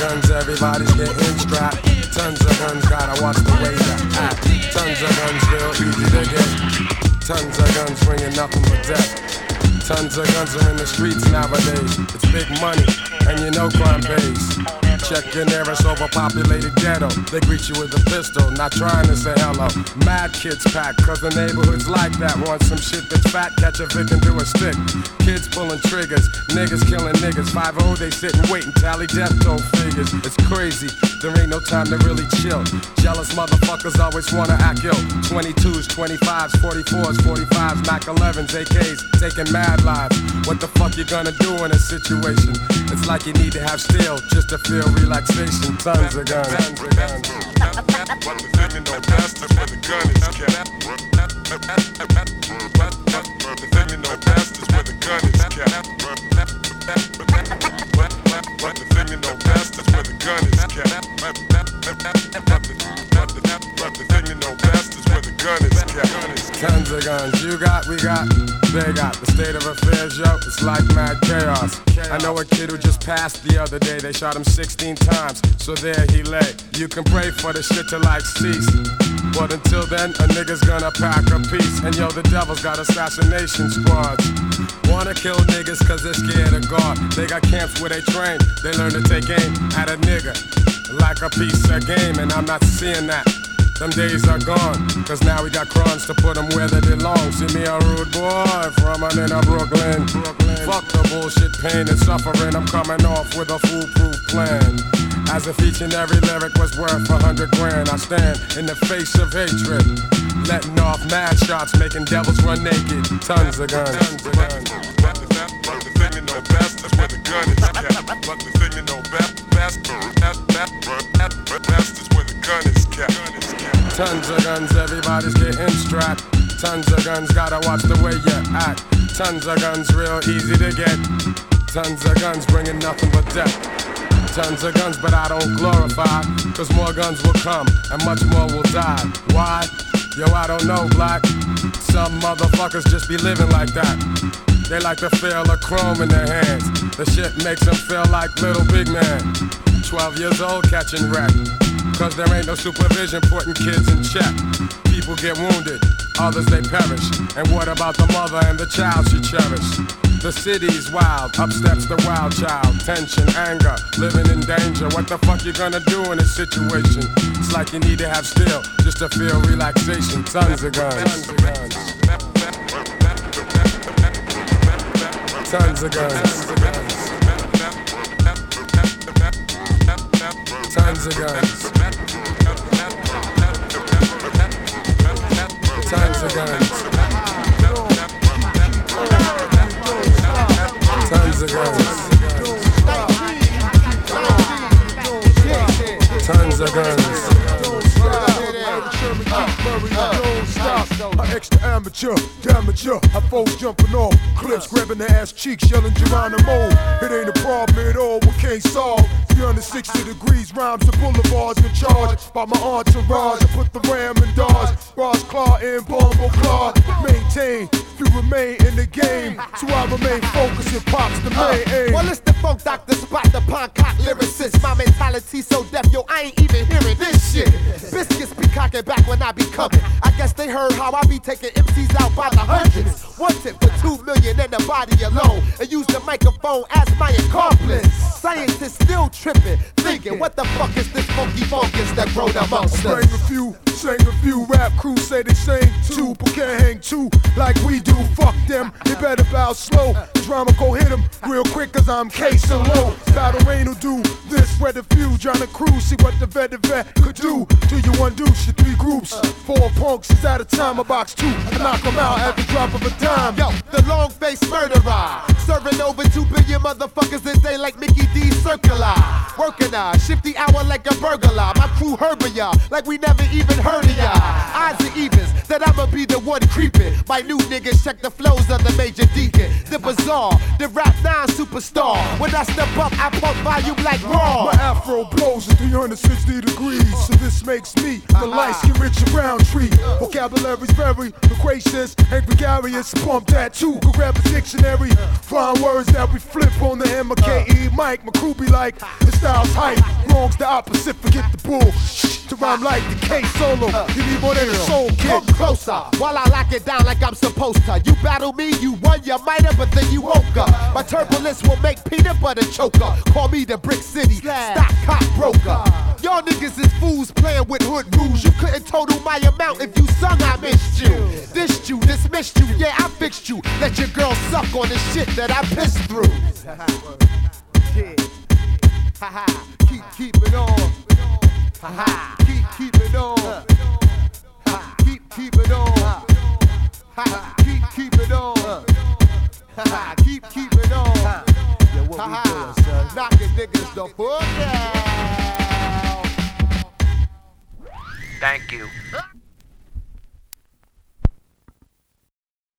S13: guns, everybody's getting strapped. Tons of guns, gotta watch the way you act. Tons of guns, real easy to get. Tons of guns, bringing nothing but death. Tons of guns are in the streets nowadays. It's big money, and you know crime pays. Check your nearest overpopulated ghetto. They greet you with a pistol, not trying to say hello. Mad kids pack, cause the neighborhood's like that. Want some shit that's fat, catch a victim to a stick. Kids pulling triggers, niggas killing niggas. 5-0, they sit and wait and tally death toll figures. It's crazy, there ain't no time to really chill. Jealous motherfuckers always wanna act ill. 22s, 25s, 44s, 45s, Mac 11s, AKs, taking mad lives. What the fuck you gonna do in a situation? It's like you need to have steel just to feel relaxation. Tons of guns. Tons of guns.
S17: But the thing you know best is where the gun is kept. The thing you know best is where the gun is kept. But the thing you know best is where the gun is kept. But the thing you know best is where the gun is kept.
S13: Tons of guns. You got, we got, they got. The state of affairs, yo, it's like mad chaos. I know a kid who just passed the other day. They shot him 16 times, so there he lay. You can pray for the shit to like cease, but until then, a nigga's gonna pack a piece. And yo, the devil's got assassination squads. Wanna kill niggas cause they're scared of God. They got camps where they train. They learn to take aim at a nigga like a piece of game, and I'm not seeing that. Them days are gone, cause now we got crons to put them where they belong. See me a rude boy from a Brooklyn. Fuck the bullshit, pain and suffering. I'm coming off with a foolproof plan. As if each and every lyric was worth 100 grand. I stand in the face of hatred, letting off mad shots, making devils run naked. Tons of guns.
S17: But the thing you know best is where the gun is kept. But the thing you know best is where the gun is kept.
S13: Tons of guns, everybody's getting strapped. Tons of guns, gotta watch the way you act. Tons of guns, real easy to get. Tons of guns, bringing nothing but death. Tons of guns, but I don't glorify, cause more guns will come and much more will die. Why? Yo, I don't know, black. Some motherfuckers just be living like that. They like to feel a chrome in their hands. The shit makes them feel like little big man. 12 years old catching wreck, cause there ain't no supervision putting kids in check. People get wounded, others they perish. And what about the mother and the child she cherished? The city's wild, up steps the wild child. Tension, anger, living in danger. What the fuck you gonna do in this situation? It's like you need to have steel just to feel relaxation. Tons of guns. Tons of guns. Tons of guns. Tons of guns. Tons of guns. Tons of guns. Tons of guns.
S16: Extra amateur, damager. I foes jumping off cliffs, grabbing their ass cheeks, yelling Geronimo. It ain't a problem at all, we can't solve. 360 degrees, rhymes and boulevards in charge by my entourage. I put the ram in Dodge, Ross Claw and Bombo Claw. Maintain, if you remain in the game, so I remain focused and pops the main aim.
S5: Well, it's the funk doctor, spot the Poncock lyricist. My mentality so deaf, yo, I ain't even hearing this shit. Biscuits be cocking back when I be coming. I guess they heard how I be taking MCs out by the hundreds. One tip for 2 million in the body alone, and use the microphone as my accomplice. Scientists still tripping, thinking, what the fuck is this funky fungus that grown amongst us?
S16: Sang a few, rap crews say they sing too, but can't hang too like we do. Fuck them, they better bow slow. Drama go hit them real quick, cause I'm casing low. Battle rain will do this, where the few John and Crew see what the vet could do. Till you undo your 3 groups, 4 punks is at a time, a box 2. I knock them out at the drop of a dime.
S5: Yo, the long face murderer, serving over 2 billion motherfuckers a day like Mickey D. Circular. Working shift the hour like a burglar. My crew herbing ya like we never even heard of ya. Odds and evens that I'ma be the one creeping. My new niggas check the flows of the Major Deacon.
S16: the bizarre, the rap 9 superstar. When I step up, I pump volume like raw.
S1: My afro blows at 360 degrees, so this makes me the light-skin Richard Roundtree. Vocabulary's very loquacious and gregarious. Pump that too, go grab a dictionary. Find words that we flip on the M.A.K.E. Mike, my crew be like, the style's hype. Wrong's the opposite, forget the bull. To rhyme like the K solo, you need more than a soul kid.
S16: Come closer, while I lock it down like I'm supposed to. You battle me, you won, you might have, but then you woke up. My turbulence will make peanut butter choker. Call me the Brick City stock cop broker. Y'all niggas is fools playing with hood rules. You couldn't total my amount if you sung I missed you. Dissed you, dismissed you, yeah I fixed you. Let your girl suck on the shit that I pissed through. Keep it on. Keep it on. Keep it on. Keep it on. Keep it on. Yeah, what we doing, son? Knocking niggas the fuck out.
S2: Thank you.